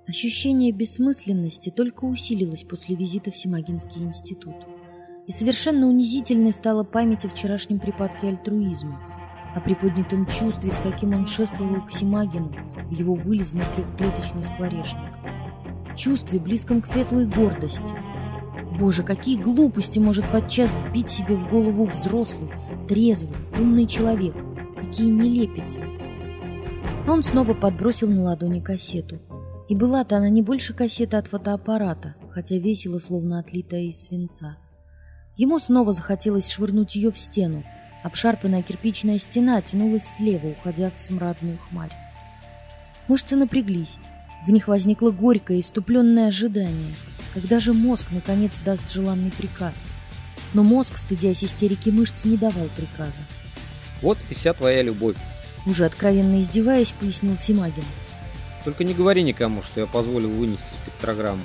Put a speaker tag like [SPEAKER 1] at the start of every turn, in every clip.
[SPEAKER 1] Ощущение бессмысленности только усилилось после визита в Симагинский институт. И совершенно унизительной стала память о вчерашнем припадке альтруизма, о приподнятом чувстве, с каким он шествовал к Симагину в его вылизанный трехклеточный скворечник. Чувстве, близком к светлой гордости. Боже, какие глупости может подчас вбить себе в голову взрослый, трезвый, умный человек, какие нелепицы. Он снова подбросил на ладони кассету. И была-то она не больше кассеты от фотоаппарата, хотя весила, словно отлитая из свинца. Ему снова захотелось швырнуть ее в стену. Обшарпанная кирпичная стена тянулась слева, уходя в смрадную хмарь. Мышцы напряглись. В них возникло горькое, иступленное ожидание. Когда же мозг, наконец, даст желанный приказ? Но мозг, стыдясь истерики мышц, не давал приказа.
[SPEAKER 2] Вот и вся твоя любовь.
[SPEAKER 1] Уже откровенно издеваясь, пояснил Симагин.
[SPEAKER 2] Только не говори никому, что я позволил вынести спектрограмму.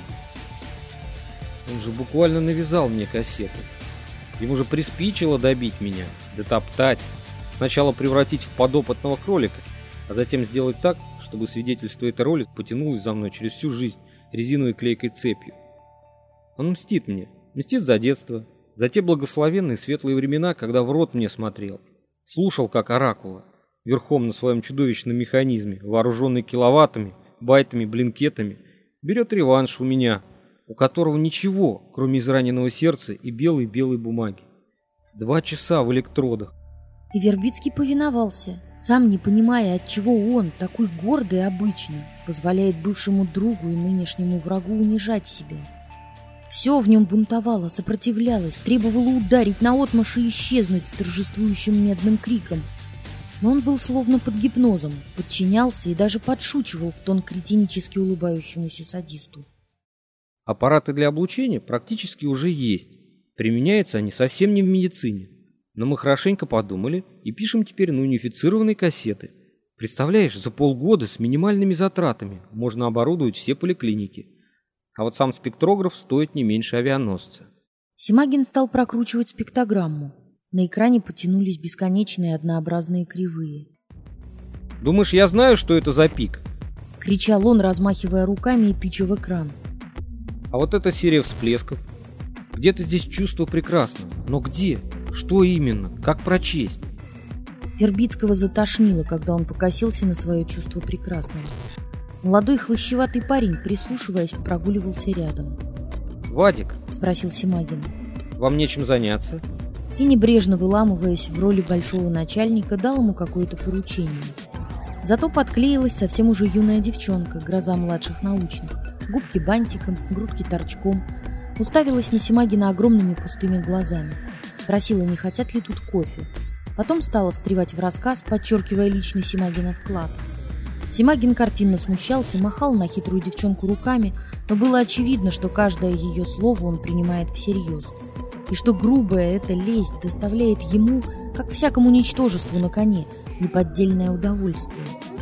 [SPEAKER 2] Он же буквально навязал мне кассеты. Ему же приспичило добить меня, дотоптать, сначала превратить в подопытного кролика, а затем сделать так, чтобы свидетельство этой роли потянулось за мной через всю жизнь резиновой клейкой цепью. Он мстит мне, мстит за детство, за те благословенные светлые времена, когда в рот мне смотрел, слушал как оракула, верхом на своем чудовищном механизме, вооруженный киловаттами, байтами, блинкетами, берет реванш у меня, у которого ничего, кроме израненного сердца и белой-белой бумаги. 2 часа в электродах.
[SPEAKER 1] И Вербицкий повиновался, сам не понимая, отчего он, такой гордый и обычный, позволяет бывшему другу и нынешнему врагу унижать себя. Все в нем бунтовало, сопротивлялось, требовало ударить наотмашь и исчезнуть с торжествующим медным криком. Но он был словно под гипнозом, подчинялся и даже подшучивал в тон кретинически улыбающемуся садисту.
[SPEAKER 2] Аппараты для облучения практически уже есть. Применяются они совсем не в медицине. Но мы хорошенько подумали и пишем теперь на унифицированные кассеты. Представляешь, за полгода с минимальными затратами можно оборудовать все поликлиники. А вот сам спектрограф стоит не меньше авианосца.
[SPEAKER 1] Симагин стал прокручивать спектрограмму. На экране потянулись бесконечные однообразные кривые.
[SPEAKER 2] «Думаешь, я знаю, что это за пик?»
[SPEAKER 1] — кричал он, размахивая руками и тыча в экран.
[SPEAKER 2] «А вот эта серия всплесков. Где-то здесь чувство прекрасно. Но где? Что именно? Как прочесть?»
[SPEAKER 1] Вербицкого затошнило, когда он покосился на свое чувство прекрасного. Молодой хлыщеватый парень, прислушиваясь, прогуливался рядом.
[SPEAKER 2] «Вадик»,
[SPEAKER 1] — спросил Симагин.
[SPEAKER 2] «Вам нечем заняться?»
[SPEAKER 1] И, небрежно выламываясь в роли большого начальника, дал ему какое-то поручение. Зато подклеилась совсем уже юная девчонка, гроза младших научных. Губки бантиком, грудки торчком. Уставилась на Симагина огромными пустыми глазами. Спросила, не хотят ли тут кофе. Потом стала встревать в рассказ, подчеркивая личный Симагина вклад. Симагин картинно смущался, махал на хитрую девчонку руками, но было очевидно, что каждое ее слово он принимает всерьез. И что грубая эта лесть доставляет ему, как всякому ничтожеству на коне, неподдельное удовольствие.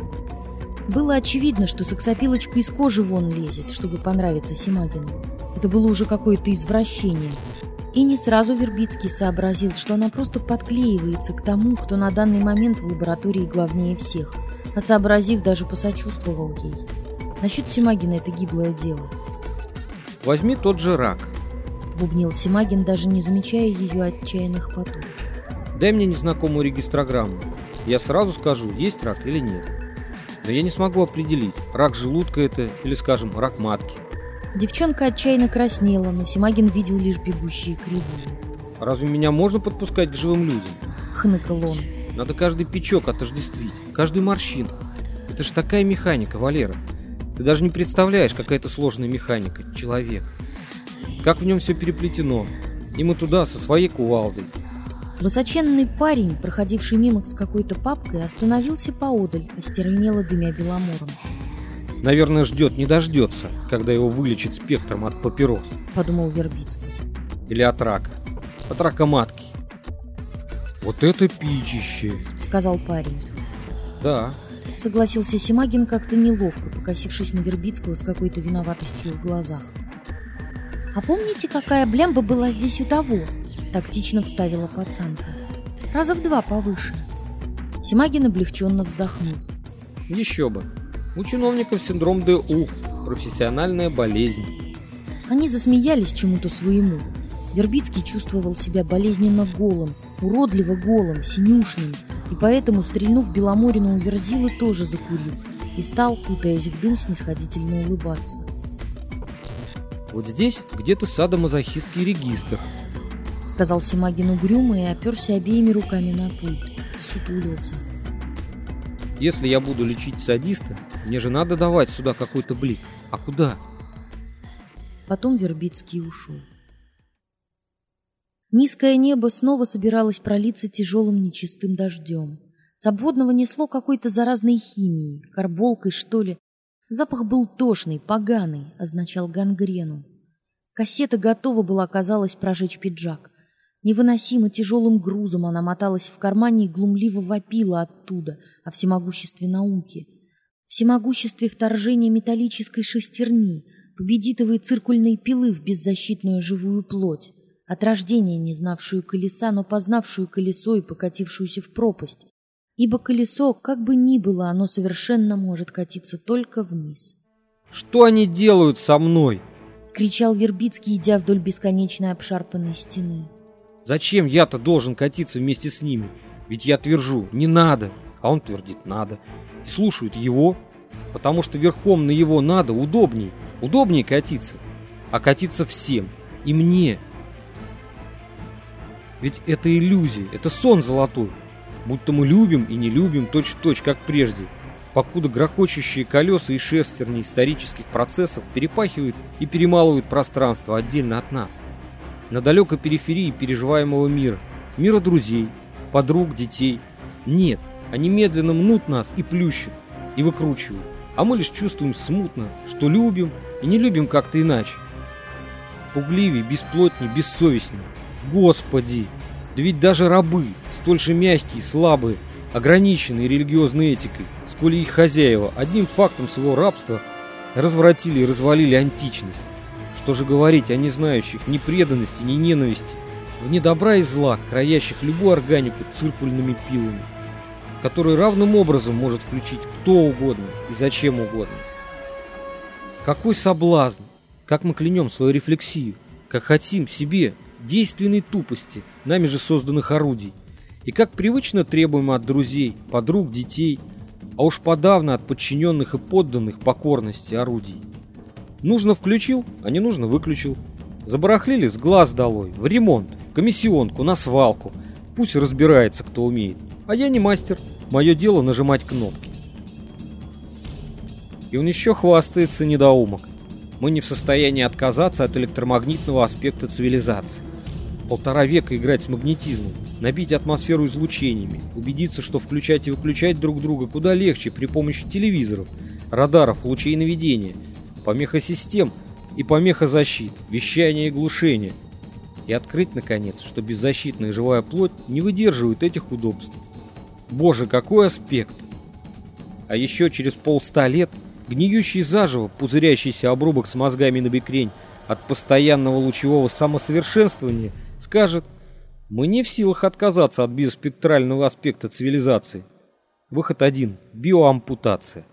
[SPEAKER 1] Было очевидно, что сексапилочка из кожи вон лезет, чтобы понравиться Симагину. Это было уже какое-то извращение. И не сразу Вербицкий сообразил, что она просто подклеивается к тому, кто на данный момент в лаборатории главнее всех, а сообразив, даже посочувствовал ей. Насчет Симагина это гиблое дело.
[SPEAKER 2] «Возьми тот же рак»,
[SPEAKER 1] — бубнил Симагин, даже не замечая ее отчаянных потуг.
[SPEAKER 2] «Дай мне незнакомую регистрограмму. Я сразу скажу, есть рак или нет. Но я не смогу определить, рак желудка это или, скажем, рак матки».
[SPEAKER 1] Девчонка отчаянно краснела, но Симагин видел лишь бегущие кривые.
[SPEAKER 2] «Разве меня можно подпускать к живым людям?»
[SPEAKER 1] — хныкал он.
[SPEAKER 2] «Надо каждый пячок отождествить, каждую морщинку. Это ж такая механика, Валера. Ты даже не представляешь, какая это сложная механика, человек. Как в нем все переплетено. И мы туда со своей кувалдой».
[SPEAKER 1] Высоченный парень, проходивший мимо с какой-то папкой, остановился поодаль, остервенело дымя беломором.
[SPEAKER 2] «Наверное, ждет, не дождется, когда его вылечит спектром от папирос»,
[SPEAKER 1] — подумал Вербицкий.
[SPEAKER 2] «Или от рака. От рака матки». «Вот это пичище»,
[SPEAKER 1] — сказал парень.
[SPEAKER 2] «Да»,
[SPEAKER 1] — согласился Симагин как-то неловко, покосившись на Вербицкого с какой-то виноватостью в глазах. «А помните, какая блямба была здесь у того?» — тактично вставила пацанка. «Раза в 2 повыше». Симагин облегченно вздохнул.
[SPEAKER 2] «Еще бы. У чиновников синдром ДУ. Профессиональная болезнь.
[SPEAKER 1] Они засмеялись чему-то своему. Вербицкий чувствовал себя болезненно голым, уродливо голым, синюшным, и поэтому, стрельнув Беломорину у Верзилы, тоже закурил и стал, кутаясь в дым, снисходительно улыбаться.
[SPEAKER 2] Вот здесь где-то садомазохистский регистр,
[SPEAKER 1] Сказал Симагин угрюмо и оперся обеими руками на пульт. Сутулился.
[SPEAKER 2] Если я буду лечить садиста, мне же надо давать сюда какой-то блик. А куда?
[SPEAKER 1] Потом Вербицкий ушел. Низкое небо снова собиралось пролиться тяжелым нечистым дождем. С обводного несло какой-то заразной химией, карболкой, что ли. Запах был тошный, поганый, означал гангрену. Кассета готова была, казалось, прожечь пиджак. Невыносимо тяжелым грузом она моталась в кармане и глумливо вопила оттуда о всемогуществе науки, всемогуществе вторжения металлической шестерни, победитовой циркульной пилы в беззащитную живую плоть, от рождения не знавшую колеса, но познавшую колесо и покатившуюся в пропасть, ибо колесо, как бы ни было, оно совершенно может катиться только вниз.
[SPEAKER 2] Что они делают со мной?
[SPEAKER 1] Кричал Вербицкий, идя вдоль бесконечной обшарпанной стены.
[SPEAKER 2] Зачем я-то должен катиться вместе с ними? Ведь я твержу, не надо, а он твердит, надо. И слушают его, потому что верхом на его надо удобнее катиться. А катиться всем, и мне. Ведь это иллюзия, это сон золотой. Будто мы любим и не любим точь-в-точь, как прежде. Покуда грохочущие колеса и шестерни исторических процессов перепахивают и перемалывают пространство отдельно от нас. На далекой периферии переживаемого мира, мира друзей, подруг, детей. Нет, они медленно мнут нас и плющат, и выкручивают, а мы лишь чувствуем смутно, что любим и не любим как-то иначе. Пугливее, бесплотнее, бессовестнее. Господи! Да ведь даже рабы, столь же мягкие, слабые, ограниченные религиозной этикой, сколь и их хозяева, одним фактом своего рабства развратили и развалили античность. Что же говорить о незнающих ни преданности, ни ненависти, вне добра и зла, краящих любую органику циркульными пилами, которые равным образом может включить кто угодно и зачем угодно. Какой соблазн, как мы клянем свою рефлексию, как хотим себе действенной тупости, нами же созданных орудий, и как привычно требуем от друзей, подруг, детей, а уж подавно от подчиненных и подданных покорности орудий. Нужно включил, а не нужно выключил. Забарахлили с глаз долой, в ремонт, в комиссионку, на свалку. Пусть разбирается, кто умеет. А я не мастер, мое дело нажимать кнопки. И он еще хвастается, недоумок. Мы не в состоянии отказаться от электромагнитного аспекта цивилизации. 1,5 века играть с магнетизмом, набить атмосферу излучениями, убедиться, что включать и выключать друг друга куда легче при помощи телевизоров, радаров, лучей наведения, помехосистем и помехозащит, вещания и глушения. И открыть, наконец, что беззащитная живая плоть не выдерживает этих удобств. Боже, какой аспект! А еще через 100 лет гниющий заживо пузырящийся обрубок с мозгами на бекрень от постоянного лучевого самосовершенствования скажет: мы не в силах отказаться от биоспектрального аспекта цивилизации. Выход один – биоампутация.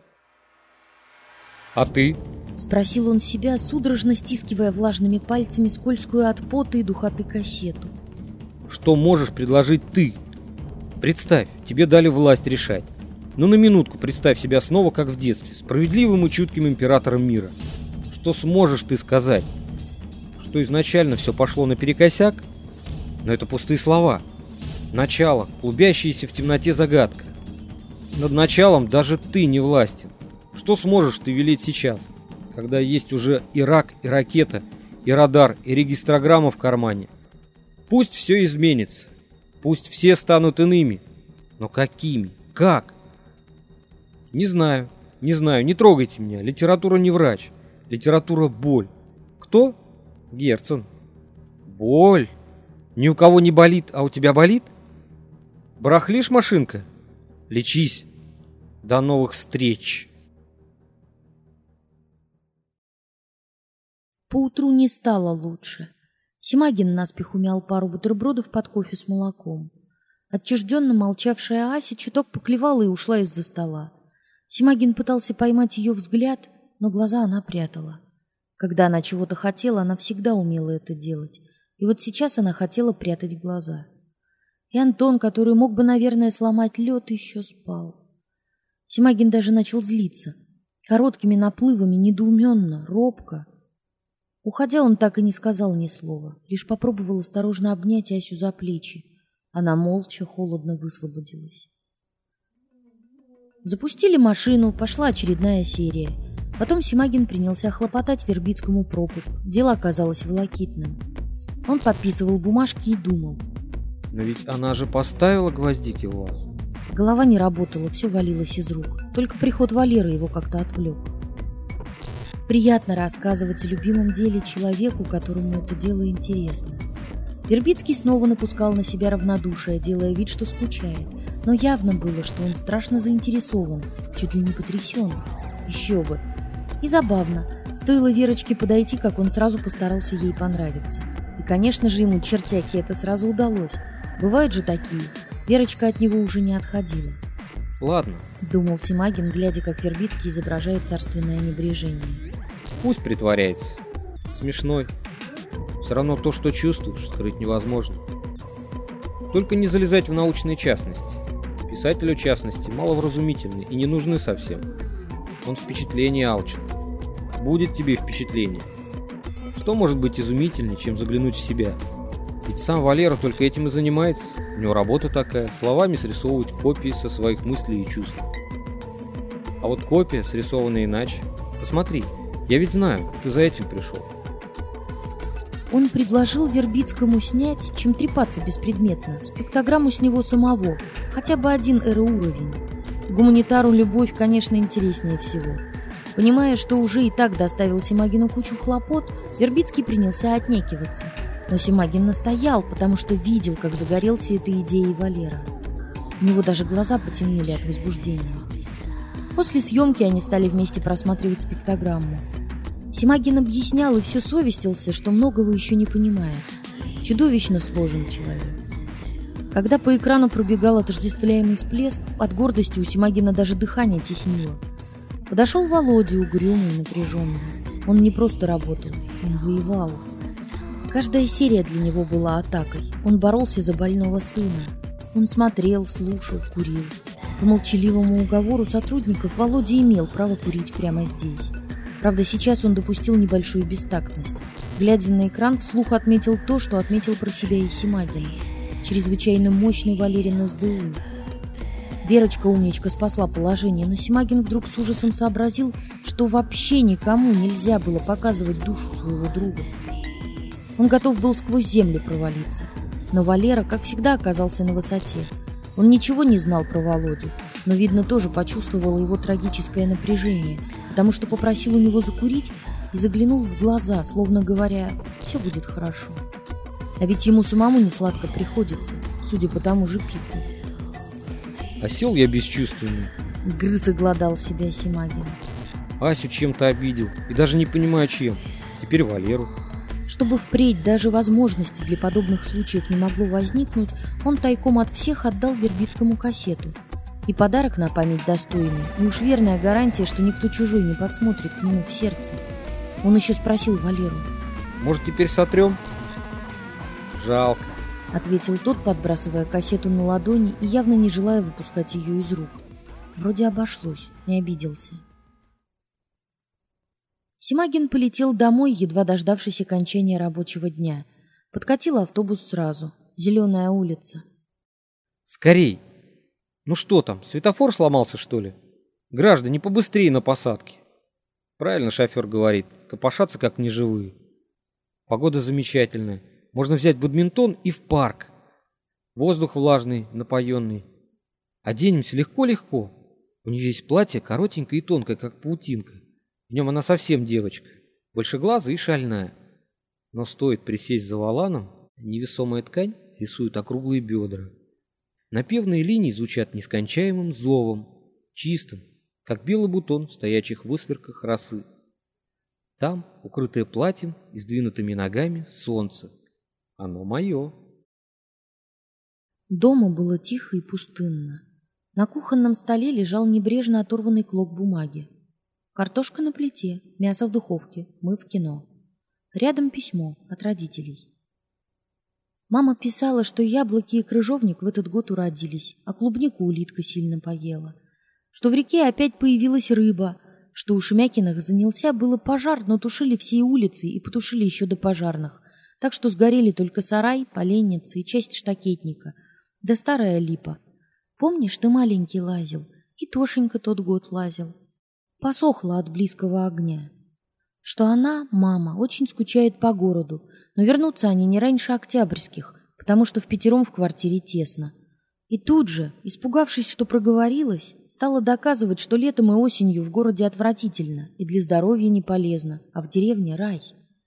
[SPEAKER 2] А ты?
[SPEAKER 1] Спросил он себя, судорожно стискивая влажными пальцами скользкую от пота и духоты кассету.
[SPEAKER 2] Что можешь предложить ты? Представь, тебе дали власть решать. Но на минутку представь себя снова, как в детстве, справедливым и чутким императором мира. Что сможешь ты сказать? Что изначально все пошло наперекосяк? Но это пустые слова. Начало, клубящаяся в темноте загадка. Над началом даже ты не властен. Что сможешь ты велеть сейчас, когда есть уже и рак, и ракета, и радар, и регистрограмма в кармане? Пусть все изменится, пусть все станут иными, но какими? Как? Не знаю, не трогайте меня, литература не врач, литература боль. Кто? Герцен. Боль? Ни у кого не болит, а у тебя болит? Барахлишь, машинка? Лечись. До новых встреч.
[SPEAKER 1] Поутру не стало лучше. Симагин наспех умял пару бутербродов под кофе с молоком. Отчужденно молчавшая Ася чуток поклевала и ушла из-за стола. Симагин пытался поймать ее взгляд, но глаза она прятала. Когда она чего-то хотела, она всегда умела это делать. И вот сейчас она хотела прятать глаза. И Антон, который мог бы, наверное, сломать лед, еще спал. Симагин даже начал злиться. Короткими наплывами, недоуменно, робко. Уходя, он так и не сказал ни слова, лишь попробовал осторожно обнять Асю за плечи. Она молча, холодно высвободилась. Запустили машину, пошла очередная серия. Потом Симагин принялся хлопотать Вербицкому пропуск. Дело оказалось волокитным. Он подписывал бумажки и думал.
[SPEAKER 2] Но ведь она же поставила гвоздики в вазу.
[SPEAKER 1] Голова не работала, все валилось из рук. Только приход Валеры его как-то отвлек. Приятно рассказывать о любимом деле человеку, которому это дело интересно. Вербицкий снова напускал на себя равнодушие, делая вид, что скучает. Но явно было, что он страшно заинтересован, чуть ли не потрясен. Еще бы. И забавно. Стоило Верочке подойти, как он сразу постарался ей понравиться. И, конечно же, ему, чертяки, это сразу удалось. Бывают же такие. Верочка от него уже не отходила.
[SPEAKER 2] Ладно,
[SPEAKER 1] Думал Симагин, глядя, как Вербицкий изображает царственное небрежение.
[SPEAKER 2] пусть притворяется. Смешной. Все равно то, что чувствуешь, скрыть невозможно. Только не залезать в научные частности. Писателю частности маловразумительны и не нужны совсем. Он впечатление алчен. Будет тебе впечатление. Что может быть изумительнее, чем заглянуть в себя? Ведь сам Валера только этим и занимается. У него работа такая, словами срисовывать копии со своих мыслей и чувств. А вот копия, срисованная иначе. Посмотри, я ведь знаю, ты за этим пришел.
[SPEAKER 1] Он предложил Вербицкому снять, чем трепаться беспредметно, спектрограмму с него самого, хотя бы один уровень. Гуманитару любовь, конечно, интереснее всего. Понимая, что уже и так доставил Симагину кучу хлопот, Вербицкий принялся отнекиваться. Но Симагин настоял, потому что видел, как загорелся этой идеей Валера. У него даже глаза потемнели от возбуждения. После съемки они стали вместе просматривать спектрограмму. Симагин объяснял и все совестился, что многого еще не понимает. Чудовищно сложен человек. Когда по экрану пробегал отождествляемый всплеск, от гордости у Симагина даже дыхание теснило. Подошел Володя, угрюмый и напряженный. Он не просто работал, он воевал. Каждая серия для него была атакой. Он боролся за больного сына. Он смотрел, слушал, курил. По молчаливому уговору сотрудников Володя имел право курить прямо здесь. Правда, сейчас он допустил небольшую бестактность. Глядя на экран, вслух отметил то, что отметил про себя и Симагин. Чрезвычайно мощный Валерин СДУ. Верочка, умничка, спасла положение, но Симагин вдруг с ужасом сообразил, что вообще никому нельзя было показывать душу своего друга. Он готов был сквозь землю провалиться. Но Валера, как всегда, оказался на высоте. Он ничего не знал про Володю, но, видно, тоже почувствовал его трагическое напряжение, потому что попросил у него закурить и заглянул в глаза, словно говоря: «Все будет хорошо». А ведь ему самому не сладко приходится, судя по тому же пику.
[SPEAKER 2] Осел я бесчувственный.
[SPEAKER 1] Грыз и глодал себя Симагин.
[SPEAKER 2] Асю чем-то обидел, и даже не понимаю чем. Теперь Валеру.
[SPEAKER 1] Чтобы впредь даже возможности для подобных случаев не могло возникнуть, он тайком от всех отдал Вербицкому кассету. И подарок на память достойный, и уж верная гарантия, что никто чужой не подсмотрит к нему в сердце. Он еще спросил Валеру:
[SPEAKER 2] «Может, теперь сотрем?» «Жалко»,
[SPEAKER 1] — ответил тот, подбрасывая кассету на ладони и явно не желая выпускать ее из рук. Вроде обошлось, не обиделся. Симагин полетел домой, едва дождавшись окончания рабочего дня. Подкатил автобус сразу. Зеленая улица.
[SPEAKER 2] «Скорей! Ну что там, светофор сломался, что ли? Граждане, побыстрее на посадке!» Правильно шофер говорит, копошатся как неживые. Погода замечательная. Можно взять бадминтон и в парк. Воздух влажный, напоенный. Оденемся легко-легко. У нее есть платье коротенькое и тонкое, как паутинка. В нем она совсем девочка, большеглазая и шальная. Но стоит присесть за воланом, невесомая ткань рисует округлые бедра. Напевные линии звучат нескончаемым зовом, чистым, как белый бутон в стоячих высверках росы. Там, укрытое платьем и сдвинутыми ногами, солнце. Оно мое.
[SPEAKER 1] Дома было тихо и пустынно. На кухонном столе лежал небрежно оторванный клок бумаги. Картошка на плите, мясо в духовке, мы в кино. Рядом письмо от родителей. Мама писала, что яблоки и крыжовник в этот год уродились, а клубнику улитка сильно поела. Что в реке опять появилась рыба, что у Шемякиных занялся было пожар, но тушили все улицы и потушили еще до пожарных, так что сгорели только сарай, поленница и часть штакетника, да старая липа. Помнишь, ты маленький лазил, и Тошенька тот год лазил. Посохла от близкого огня. Что она, мама, очень скучает по городу, но вернутся они не раньше октябрьских, потому что впятером в квартире тесно. И тут же, испугавшись, что проговорилась, стала доказывать, что летом и осенью в городе отвратительно и для здоровья не полезно, а в деревне рай.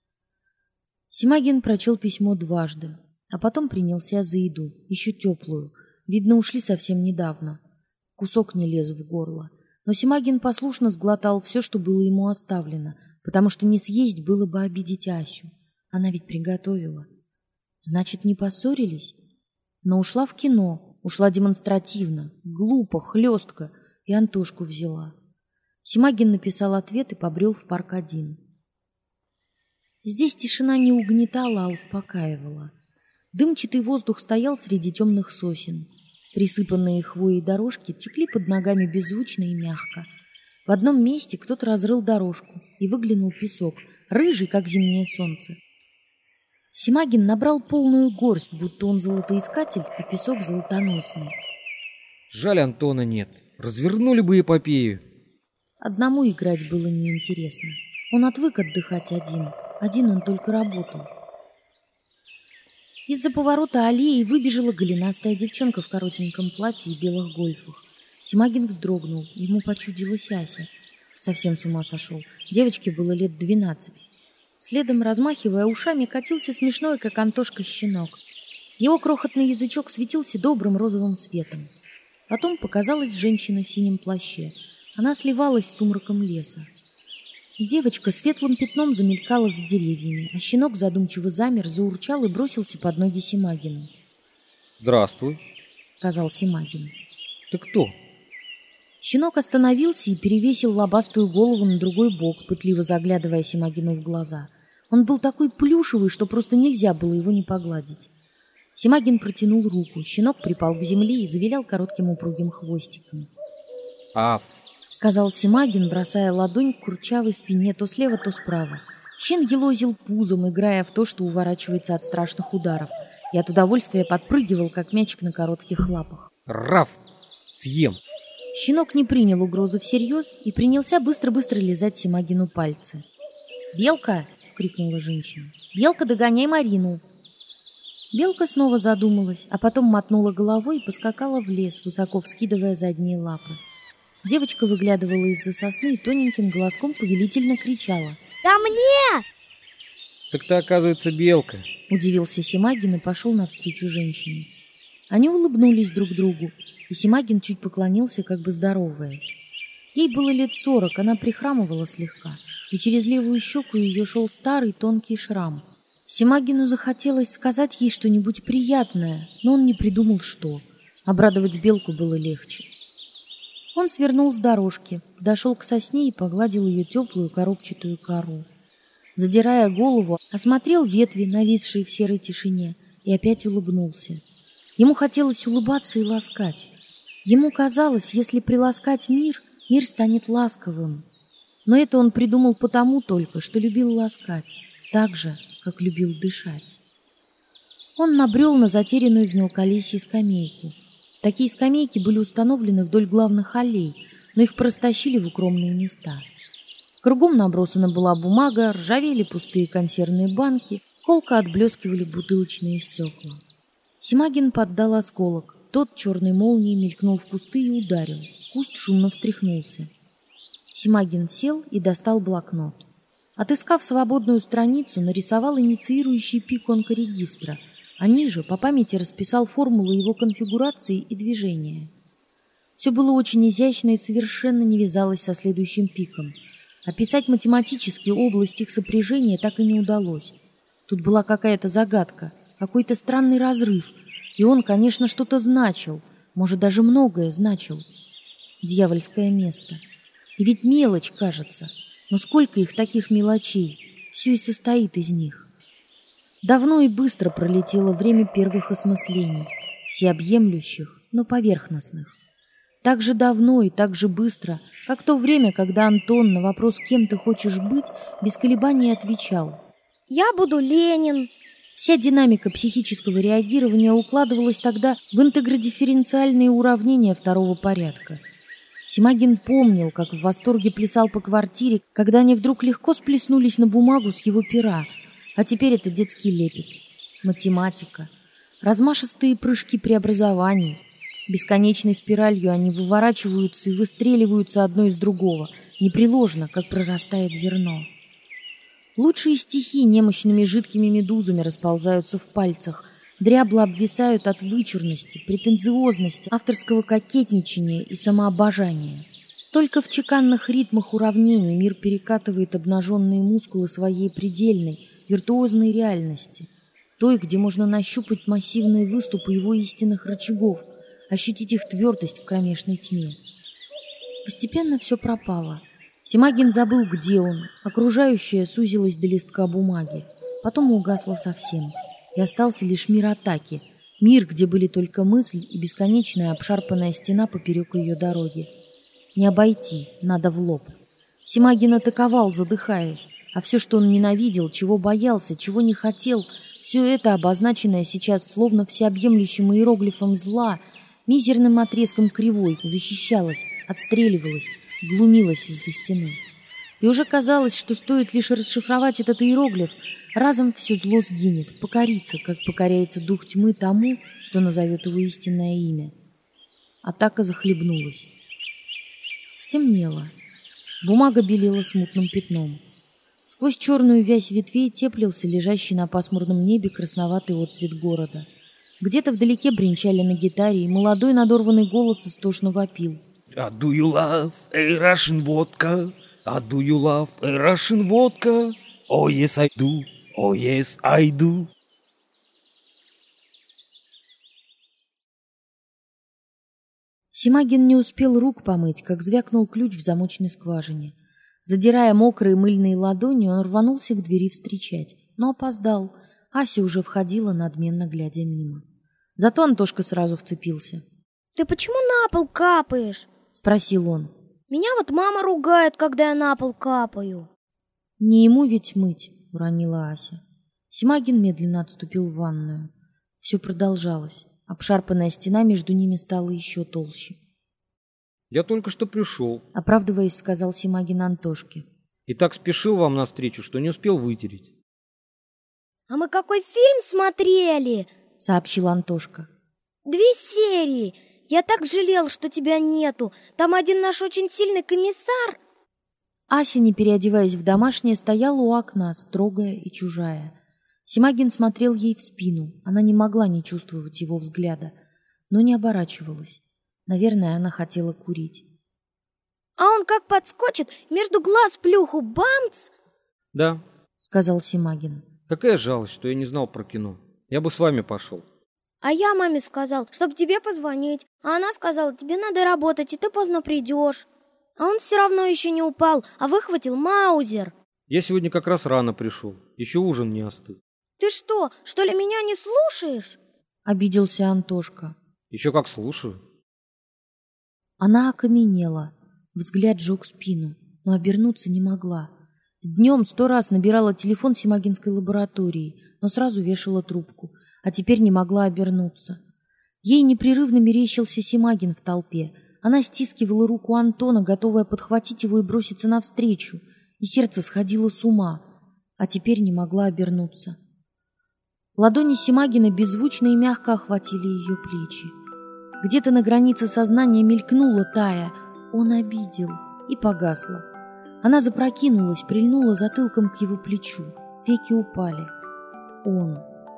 [SPEAKER 1] Симагин прочел письмо дважды, а потом принялся за еду, еще теплую. Видно, ушли совсем недавно. Кусок не лез в горло. Но Симагин послушно сглотал все, что было ему оставлено, потому что не съесть было бы обидеть Асю. Она ведь приготовила. Значит, не поссорились? Но ушла в кино, ушла демонстративно, глупо, хлестко, и Антошку взяла. Симагин написал ответ и побрел в парк один. Здесь тишина не угнетала, а успокаивала. Дымчатый воздух стоял среди темных сосен. Присыпанные хвоей дорожки текли под ногами беззвучно и мягко. В одном месте кто-то разрыл дорожку, и выглянул песок, рыжий, как зимнее солнце. Симагин набрал полную горсть, будто он золотоискатель, а песок золотоносный.
[SPEAKER 2] Жаль, Антона нет. Развернули бы эпопею.
[SPEAKER 1] Одному играть было неинтересно. Он отвык отдыхать один. Один он только работал. Из-за поворота аллеи выбежала голенастая девчонка в коротеньком платье и белых гольфах. Симагин вздрогнул, ему почудилась Ася. Совсем с ума сошел. Девочке было лет 12. Следом, размахивая ушами, катился смешной, как Антошка, щенок. Его крохотный язычок светился добрым розовым светом. Потом показалась женщина в синем плаще. Она сливалась с сумраком леса. Девочка светлым пятном замелькала за деревьями, а щенок задумчиво замер, заурчал и бросился под ноги Симагину.
[SPEAKER 2] «Здравствуй»,
[SPEAKER 1] — сказал Симагин.
[SPEAKER 2] «Ты кто?»
[SPEAKER 1] Щенок остановился и перевесил лобастую голову на другой бок, пытливо заглядывая Симагину в глаза. Он был такой плюшевый, что просто нельзя было его не погладить. Симагин протянул руку, щенок припал к земле и завилял коротким упругим хвостиком.
[SPEAKER 2] «Аф»,
[SPEAKER 1] — сказал Симагин, бросая ладонь к курчавой спине то слева, то справа. Щен елозил пузом, играя в то, что уворачивается от страшных ударов, и от удовольствия подпрыгивал, как мячик на коротких лапах.
[SPEAKER 2] «Раф, съем!»
[SPEAKER 1] Щенок не принял угрозы всерьез и принялся быстро-быстро лизать Симагину пальцы. «Белка!» — крикнула женщина. «Белка, догоняй Марину!» Белка снова задумалась, а потом мотнула головой и поскакала в лес, высоко вскидывая задние лапы. Девочка выглядывала из-за сосны и тоненьким голоском повелительно кричала.
[SPEAKER 3] «Ко мне!»
[SPEAKER 2] «Так ты, оказывается, белка!»
[SPEAKER 1] — удивился Симагин и пошел навстречу женщине. Они улыбнулись друг другу, и Симагин чуть поклонился, как бы здороваясь. Ей было лет 40, она прихрамывала слегка, и через левую щеку ее шел старый тонкий шрам. Симагину захотелось сказать ей что-нибудь приятное, но он не придумал, что. Обрадовать белку было легче. Он свернул с дорожки, подошел к сосне и погладил ее теплую коробчатую кору. Задирая голову, осмотрел ветви, нависшие в серой тишине, и опять улыбнулся. Ему хотелось улыбаться и ласкать. Ему казалось, если приласкать мир, мир станет ласковым. Но это он придумал потому только, что любил ласкать, так же, как любил дышать. Он набрел на затерянную в мелколесье скамейку. Такие скамейки были установлены вдоль главных аллей, но их простащили в укромные места. Кругом набросана была бумага, ржавели пустые консервные банки, колко отблескивали бутылочные стекла. Симагин поддал осколок. Тот черной молнией мелькнул в кусты и ударил. Куст шумно встряхнулся. Симагин сел и достал блокнот. Отыскав свободную страницу, нарисовал инициирующий пик онкорегистра, а ниже по памяти расписал формулы его конфигурации и движения. Все было очень изящно и совершенно не вязалось со следующим пиком. Описать математически область их сопряжения так и не удалось. Тут была какая-то загадка, какой-то странный разрыв, и он, конечно, что-то значил, может, даже многое значил. Дьявольское место. И ведь мелочь, кажется, но сколько их таких мелочей, все и состоит из них. Давно и быстро пролетело время первых осмыслений, всеобъемлющих, но поверхностных. Так же давно и так же быстро, как то время, когда Антон на вопрос «Кем ты хочешь быть?» без колебаний отвечал:
[SPEAKER 3] «Я буду Ленин».
[SPEAKER 1] Вся динамика психического реагирования укладывалась тогда в интегродифференциальные уравнения второго порядка. Симагин помнил, как в восторге плясал по квартире, когда они вдруг легко сплеснулись на бумагу с его пера. А теперь это детский лепет. Математика. Размашистые прыжки преобразований. Бесконечной спиралью они выворачиваются и выстреливаются одно из другого, непреложно, как прорастает зерно. Лучшие стихи немощными жидкими медузами расползаются в пальцах, дрябло обвисают от вычурности, претенциозности, авторского кокетничания и самообожания. Только в чеканных ритмах уравнений мир перекатывает обнаженные мускулы своей предельной, виртуозной реальности, той, где можно нащупать массивные выступы его истинных рычагов, ощутить их твердость в кромешной тьме. Постепенно все пропало. Симагин забыл, где он. Окружающее сузилось до листка бумаги. Потом угасло совсем. И остался лишь мир атаки. Мир, где были только мысль и бесконечная обшарпанная стена поперек ее дороги. Не обойти, надо в лоб. Симагин атаковал, задыхаясь. А все, что он ненавидел, чего боялся, чего не хотел, все это, обозначенное сейчас словно всеобъемлющим иероглифом зла, мизерным отрезком кривой, защищалось, отстреливалось, глумилось из-за стены. И уже казалось, что стоит лишь расшифровать этот иероглиф, разом все зло сгинет, покорится, как покоряется дух тьмы тому, кто назовет его истинное имя. Атака захлебнулась. Стемнело. Бумага белела смутным пятном. Сквозь черную вязь ветвей теплился лежащий на пасмурном небе красноватый отцвет города. Где-то вдалеке бренчали на гитаре, и молодой надорванный голос истошно вопил:
[SPEAKER 2] Do you love a Russian vodka? Do you love a Russian vodka? Oh yes I do, oh yes I do.
[SPEAKER 1] Симагин не успел рук помыть, как звякнул ключ в замочной скважине. Задирая мокрые мыльные ладони, он рванулся к двери встречать, но опоздал. Ася уже входила, надменно глядя мимо. Зато Антошка сразу вцепился.
[SPEAKER 3] «Ты почему на пол капаешь?»
[SPEAKER 1] — спросил он.
[SPEAKER 3] «Меня вот мама ругает, когда я на пол капаю».
[SPEAKER 1] «Не ему ведь мыть», — уронила Ася. Симагин медленно отступил в ванную. Все продолжалось. Обшарпанная стена между ними стала еще толще.
[SPEAKER 2] «Я только что пришел»,
[SPEAKER 1] — оправдываясь, сказал Симагин Антошке.
[SPEAKER 2] «И так спешил вам навстречу, что не успел вытереть».
[SPEAKER 3] «А мы какой фильм смотрели?»
[SPEAKER 1] — сообщил Антошка.
[SPEAKER 3] 2 серии. Я так жалел, что тебя нету. Там один наш очень сильный комиссар».
[SPEAKER 1] Ася, не переодеваясь в домашнее, стояла у окна, строгая и чужая. Симагин смотрел ей в спину. Она не могла не чувствовать его взгляда, но не оборачивалась. Наверное, она хотела курить.
[SPEAKER 3] «А он как подскочит, между глаз плюху, бамц!»
[SPEAKER 2] «Да»,
[SPEAKER 1] — сказал Симагин.
[SPEAKER 2] «Какая жалость, что я не знал про кино. Я бы с вами пошел».
[SPEAKER 3] «А я маме сказал, чтобы тебе позвонить. А она сказала, тебе надо работать, и ты поздно придешь. А он все равно еще не упал, а выхватил маузер».
[SPEAKER 2] «Я сегодня как раз рано пришел. Еще ужин не остыл».
[SPEAKER 3] «Ты что ли, меня не слушаешь?»
[SPEAKER 1] — обиделся Антошка.
[SPEAKER 2] «Еще как слушаю».
[SPEAKER 1] Она окаменела. Взгляд жег спину, но обернуться не могла. Днем 100 раз набирала телефон Симагинской лаборатории, но сразу вешала трубку, а теперь не могла обернуться. Ей непрерывно мерещился Симагин в толпе. Она стискивала руку Антона, готовая подхватить его и броситься навстречу, и сердце сходило с ума, а теперь не могла обернуться. Ладони Симагина беззвучно и мягко охватили ее плечи. Где-то на границе сознания мелькнула, тая: он обидел, и погасла. Она запрокинулась, прильнула затылком к его плечу. Веки упали. Он.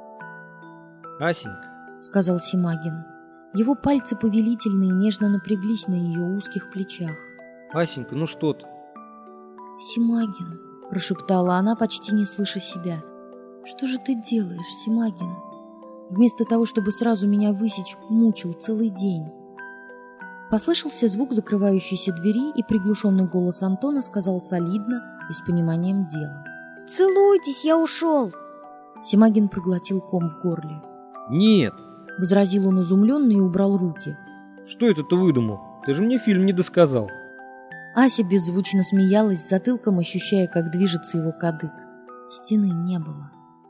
[SPEAKER 2] «Асенька»,
[SPEAKER 1] — сказал Симагин. Его пальцы повелительно и нежно напряглись на ее узких плечах.
[SPEAKER 2] «Асенька, ну что ты?»
[SPEAKER 1] «Симагин», — прошептала она, почти не слыша себя. «Что же ты делаешь, Симагин? Вместо того, чтобы сразу меня высечь, мучил целый день». Послышался звук закрывающейся двери, и приглушенный голос Антона сказал солидно и с пониманием дела:
[SPEAKER 3] «Целуйтесь, я ушел!»
[SPEAKER 1] Симагин проглотил ком в горле.
[SPEAKER 2] Нет.
[SPEAKER 1] Возразил он изумленно и убрал руки.
[SPEAKER 2] Что это ты выдумал? Ты же мне фильм не досказал.
[SPEAKER 1] Ася беззвучно смеялась, затылком ощущая, как движется его кадык. Стены не было.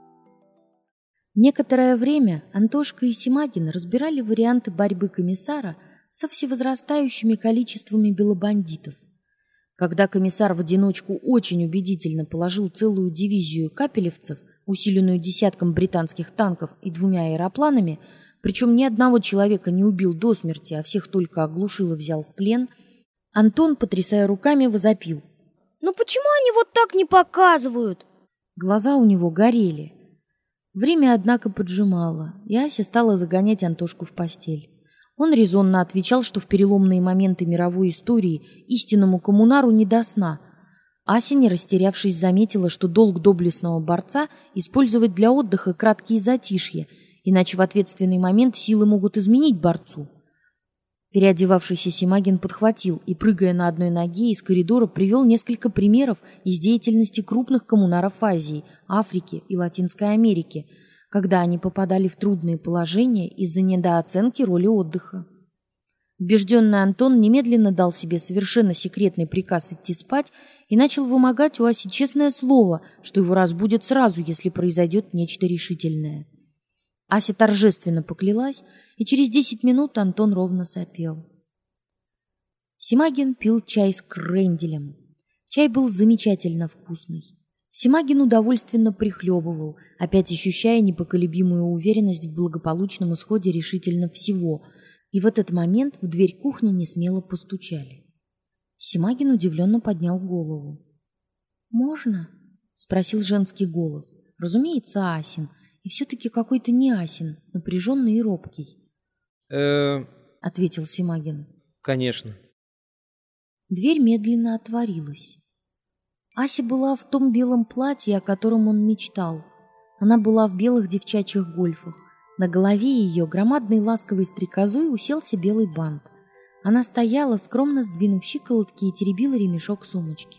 [SPEAKER 1] Некоторое время Антошка и Симагин разбирали варианты борьбы комиссара со всевозрастающими количествами белобандитов. Когда комиссар в одиночку очень убедительно положил целую дивизию капелевцев, усиленную десятком британских танков и 2 аэропланами, причем ни одного человека не убил до смерти, а всех только оглушил и взял в плен, Антон, потрясая руками, возопил:
[SPEAKER 3] «Ну почему они вот так не показывают?»
[SPEAKER 1] Глаза у него горели. Время, однако, поджимало, и Ася стала загонять Антошку в постель. Он резонно отвечал, что в переломные моменты мировой истории истинному коммунару не до сна. Ася, не растерявшись, заметила, что долг доблестного борца — использовать для отдыха краткие затишья, иначе в ответственный момент силы могут изменить борцу. Переодевавшийся Симагин подхватил и, прыгая на одной ноге, из коридора привел несколько примеров из деятельности крупных коммунаров Азии, Африки и Латинской Америки, когда они попадали в трудные положения из-за недооценки роли отдыха. Убежденный Антон немедленно дал себе совершенно секретный приказ идти спать и начал вымогать у Аси честное слово, что его разбудят сразу, если произойдет нечто решительное. Ася торжественно поклялась, и через 10 минут Антон ровно сопел. Симагин пил чай с кренделем. Чай был замечательно вкусный. Симагин удовольственно прихлебывал, опять ощущая непоколебимую уверенность в благополучном исходе решительно всего, и в этот момент в дверь кухни несмело постучали. Симагин удивленно поднял голову. «Можно?» — спросил женский голос. Разумеется, Асин, и все-таки какой-то не Асин, напряженный и робкий. Ответил Симагин.
[SPEAKER 2] Конечно.
[SPEAKER 1] Дверь медленно отворилась. Ася была в том белом платье, о котором он мечтал. Она была в белых девчачьих гольфах. На голове ее громадной ласковой стрекозой уселся белый бант. Она стояла, скромно сдвинув щиколотки, и теребила ремешок сумочки.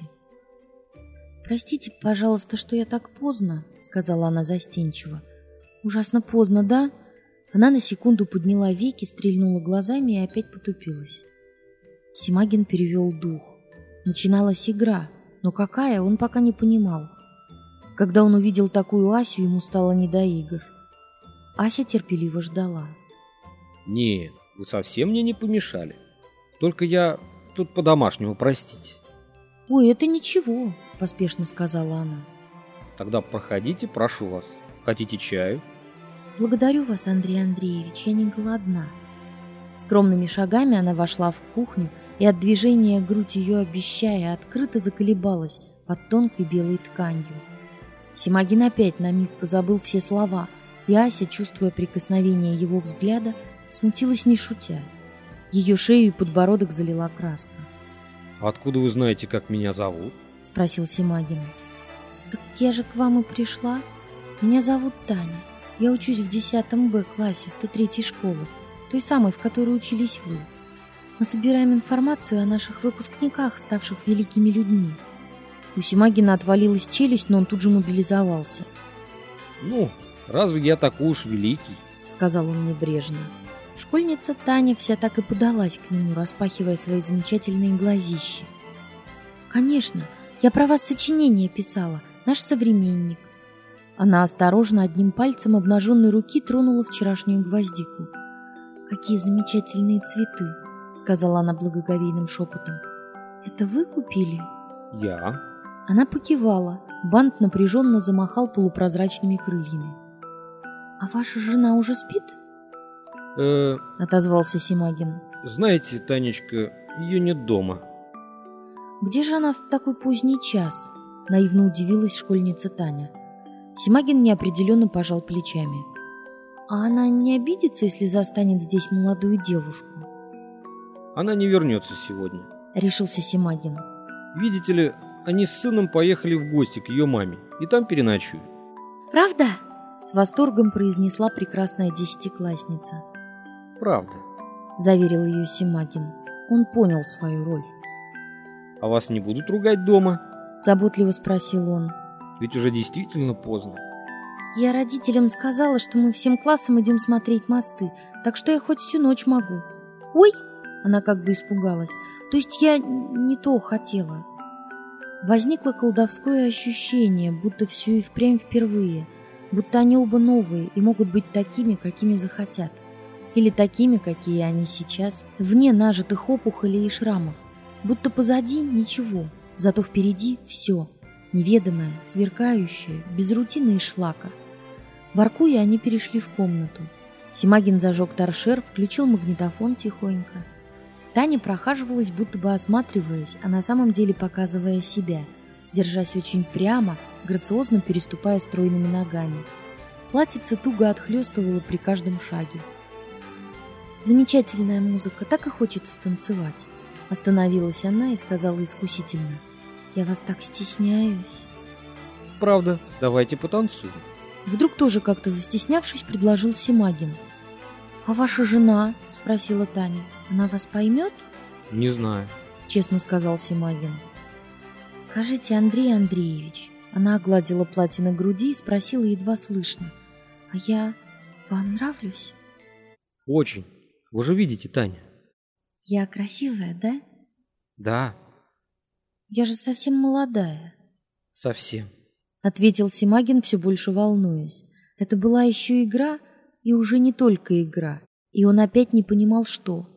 [SPEAKER 1] «Простите, пожалуйста, что я так поздно», — сказала она застенчиво. «Ужасно поздно, да?» Она на секунду подняла веки, стрельнула глазами и опять потупилась. Симагин перевел дух. Начиналась игра, но какая, он пока не понимал. Когда он увидел такую Асю, ему стало не до игр. Ася терпеливо ждала.
[SPEAKER 2] Нет, вы совсем мне не помешали. Только я тут по-домашнему, простите.
[SPEAKER 1] «Ой, это ничего», — поспешно сказала она.
[SPEAKER 2] Тогда проходите, прошу вас. Хотите чаю?
[SPEAKER 1] «Благодарю вас, Андрей Андреевич, я не голодна». Скромными шагами она вошла в кухню, и от движения грудь ее, обещая, открыто заколебалась под тонкой белой тканью. Симагин опять на миг позабыл все слова, и Ася, чувствуя прикосновение его взгляда, смутилась не шутя. Ее шею и подбородок залила краска.
[SPEAKER 2] «Откуда вы знаете, как меня зовут?»
[SPEAKER 1] — спросил Симагин. «Так я же к вам и пришла. Меня зовут Таня. Я учусь в 10 Б классе 103-й школы, той самой, в которой учились вы. Мы собираем информацию о наших выпускниках, ставших великими людьми». У Симагина отвалилась челюсть, но он тут же мобилизовался.
[SPEAKER 2] «Ну, разве я такой уж великий?»
[SPEAKER 1] — сказал он небрежно. Школьница Таня вся так и подалась к нему, распахивая свои замечательные глазищи. «Конечно, я про вас сочинение писала, наш современник». Она осторожно одним пальцем обнаженной руки тронула вчерашнюю гвоздику. «Какие замечательные цветы!» — сказала она благоговейным шепотом. «Это вы купили?»
[SPEAKER 2] «Я».
[SPEAKER 1] Она покивала. Бант напряженно замахал полупрозрачными крыльями. «А ваша жена уже спит?» Отозвался Симагин.
[SPEAKER 2] «Знаете, Танечка, ее нет дома».
[SPEAKER 1] «Где же она в такой поздний час?» Наивно удивилась школьница Таня. Симагин неопределенно пожал плечами. «А она не обидится, если застанет здесь молодую девушку?»
[SPEAKER 2] «Она не вернется сегодня»,
[SPEAKER 1] — решился Симагин.
[SPEAKER 2] «Видите ли, они с сыном поехали в гости к ее маме, и там переночуют».
[SPEAKER 3] «Правда?»
[SPEAKER 1] — с восторгом произнесла прекрасная десятиклассница.
[SPEAKER 2] «Правда»,
[SPEAKER 1] — заверил ее Симагин. Он понял свою роль.
[SPEAKER 2] А вас не будут ругать дома?
[SPEAKER 1] Заботливо спросил он.
[SPEAKER 2] Ведь уже действительно поздно.
[SPEAKER 1] Я родителям сказала, что мы всем классом идем смотреть мосты, так что я хоть всю ночь могу. Ой! Она как бы испугалась. То есть я не то хотела. Возникло колдовское ощущение, будто все и впрямь впервые, будто они оба новые и могут быть такими, какими захотят. Или такими, какие они сейчас, вне нажитых опухолей и шрамов. Будто позади ничего, зато впереди все. Неведомое, сверкающее, без рутины и шлака. Воркуя, они перешли в комнату. Симагин зажег торшер, включил магнитофон тихонько. Таня прохаживалась, будто бы осматриваясь, а на самом деле показывая себя, держась очень прямо, грациозно переступая стройными ногами. Платьице туго отхлестывало при каждом шаге. «Замечательная музыка, так и хочется танцевать». Остановилась она и сказала искусительно: «Я вас так стесняюсь».
[SPEAKER 2] Правда, давайте потанцуем.
[SPEAKER 1] Вдруг тоже как-то застеснявшись, предложил Симагин. «А ваша жена?» — спросила Таня. «Она вас поймет?»
[SPEAKER 2] Не знаю.
[SPEAKER 1] Честно сказал Симагин. «Скажите, Андрей Андреевич». Она огладила платье на груди и спросила едва слышно: «А я вам нравлюсь?»
[SPEAKER 2] Очень. Вы же видите, Таня.
[SPEAKER 1] «Я красивая, да?»
[SPEAKER 2] Да,
[SPEAKER 1] «Я же совсем молодая»,
[SPEAKER 2] совсем.
[SPEAKER 1] — ответил Симагин, все больше волнуясь. Это была еще игра, и уже не только игра, и он опять не понимал, что.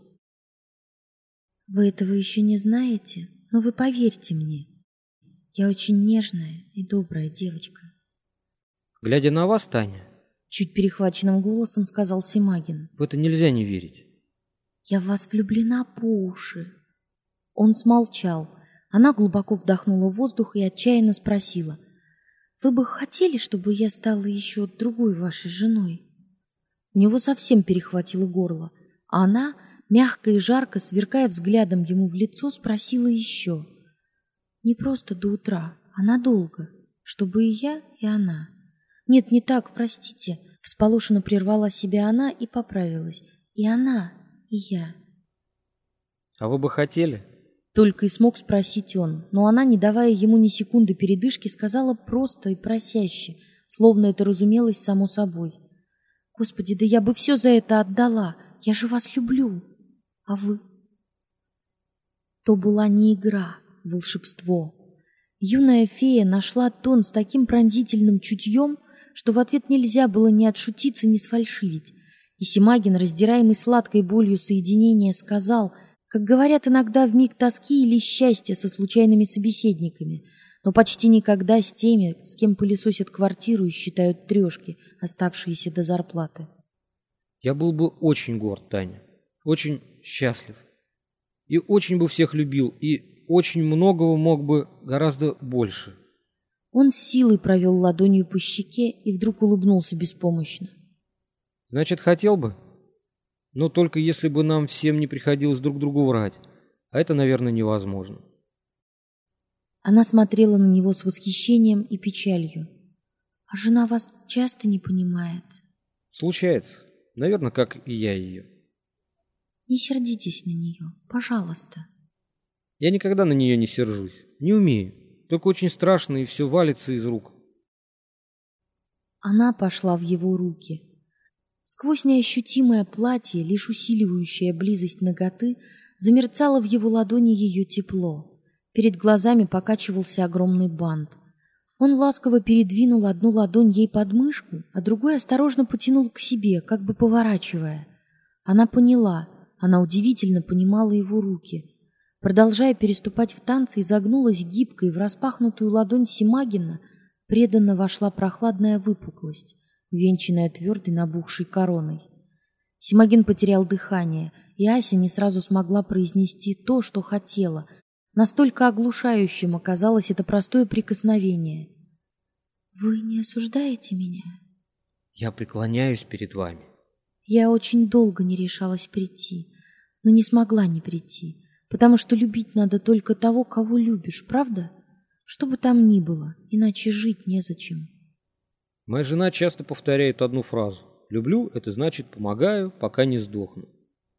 [SPEAKER 1] «Вы этого еще не знаете, но вы поверьте мне. Я очень нежная и добрая девочка».
[SPEAKER 2] Глядя на вас, Таня,
[SPEAKER 1] Чуть перехваченным голосом сказал Симагин.
[SPEAKER 2] в это нельзя не верить.
[SPEAKER 1] «Я в вас влюблена по уши». Он смолчал. Она глубоко вдохнула воздух и отчаянно спросила: «Вы бы хотели, чтобы я стала еще другой вашей женой?» У него совсем перехватило горло, а она, мягко и жарко, сверкая взглядом ему в лицо, спросила еще. Не просто до утра, а надолго, чтобы и я, и она. «Нет, не так, простите», — всполошенно прервала себя она и поправилась. «И она, и я».
[SPEAKER 2] А вы бы хотели?
[SPEAKER 1] Только и смог спросить он, но она, не давая ему ни секунды передышки, сказала просто и просяще, словно это разумелось само собой. «Господи, да я бы все за это отдала, я же вас люблю, а вы?» То была не игра, волшебство. Юная фея нашла тон с таким пронзительным чутьем, что в ответ нельзя было ни отшутиться, ни сфальшивить. И Симагин, раздираемый сладкой болью соединения, сказал, как говорят иногда в миг тоски или счастья со случайными собеседниками, но почти никогда с теми, с кем пылесосят квартиру и считают трешки, оставшиеся до зарплаты.
[SPEAKER 2] Я был бы очень горд, Таня, очень счастлив. И очень бы всех любил, и очень многого мог бы гораздо больше.
[SPEAKER 1] Он с силой провел ладонью по щеке и вдруг улыбнулся беспомощно.
[SPEAKER 2] Значит, хотел бы? Но только если бы нам всем не приходилось друг другу врать. А это, наверное, невозможно.
[SPEAKER 1] Она смотрела на него с восхищением и печалью. «А жена вас часто не понимает?»
[SPEAKER 2] Случается. Наверное, как и я ее.
[SPEAKER 1] «Не сердитесь на нее, пожалуйста».
[SPEAKER 2] Я никогда на нее не сержусь. Не умею. Только очень страшно, и все валится из рук.
[SPEAKER 1] Она пошла в его руки. Сквозь неощутимое платье, лишь усиливающее близость наготы, замерцало в его ладони ее тепло. Перед глазами покачивался огромный бант. Он ласково передвинул одну ладонь ей под мышку, а другой осторожно потянул к себе, как бы поворачивая. Она поняла, она удивительно понимала его руки. Продолжая переступать в танце, изогнулась гибкой в распахнутую ладонь Симагина, преданно вошла прохладная выпуклость, венчанная твердой набухшей короной. Симагин потерял дыхание, и Ася не сразу смогла произнести то, что хотела. Настолько оглушающим оказалось это простое прикосновение. «Вы не осуждаете меня?»
[SPEAKER 2] Я преклоняюсь перед вами.
[SPEAKER 1] Я очень долго не решалась прийти, но не смогла не прийти, потому что любить надо только того, кого любишь, правда? Что бы там ни было, иначе жить незачем.
[SPEAKER 2] Моя жена часто повторяет одну фразу. Люблю — это значит помогаю, пока не сдохну.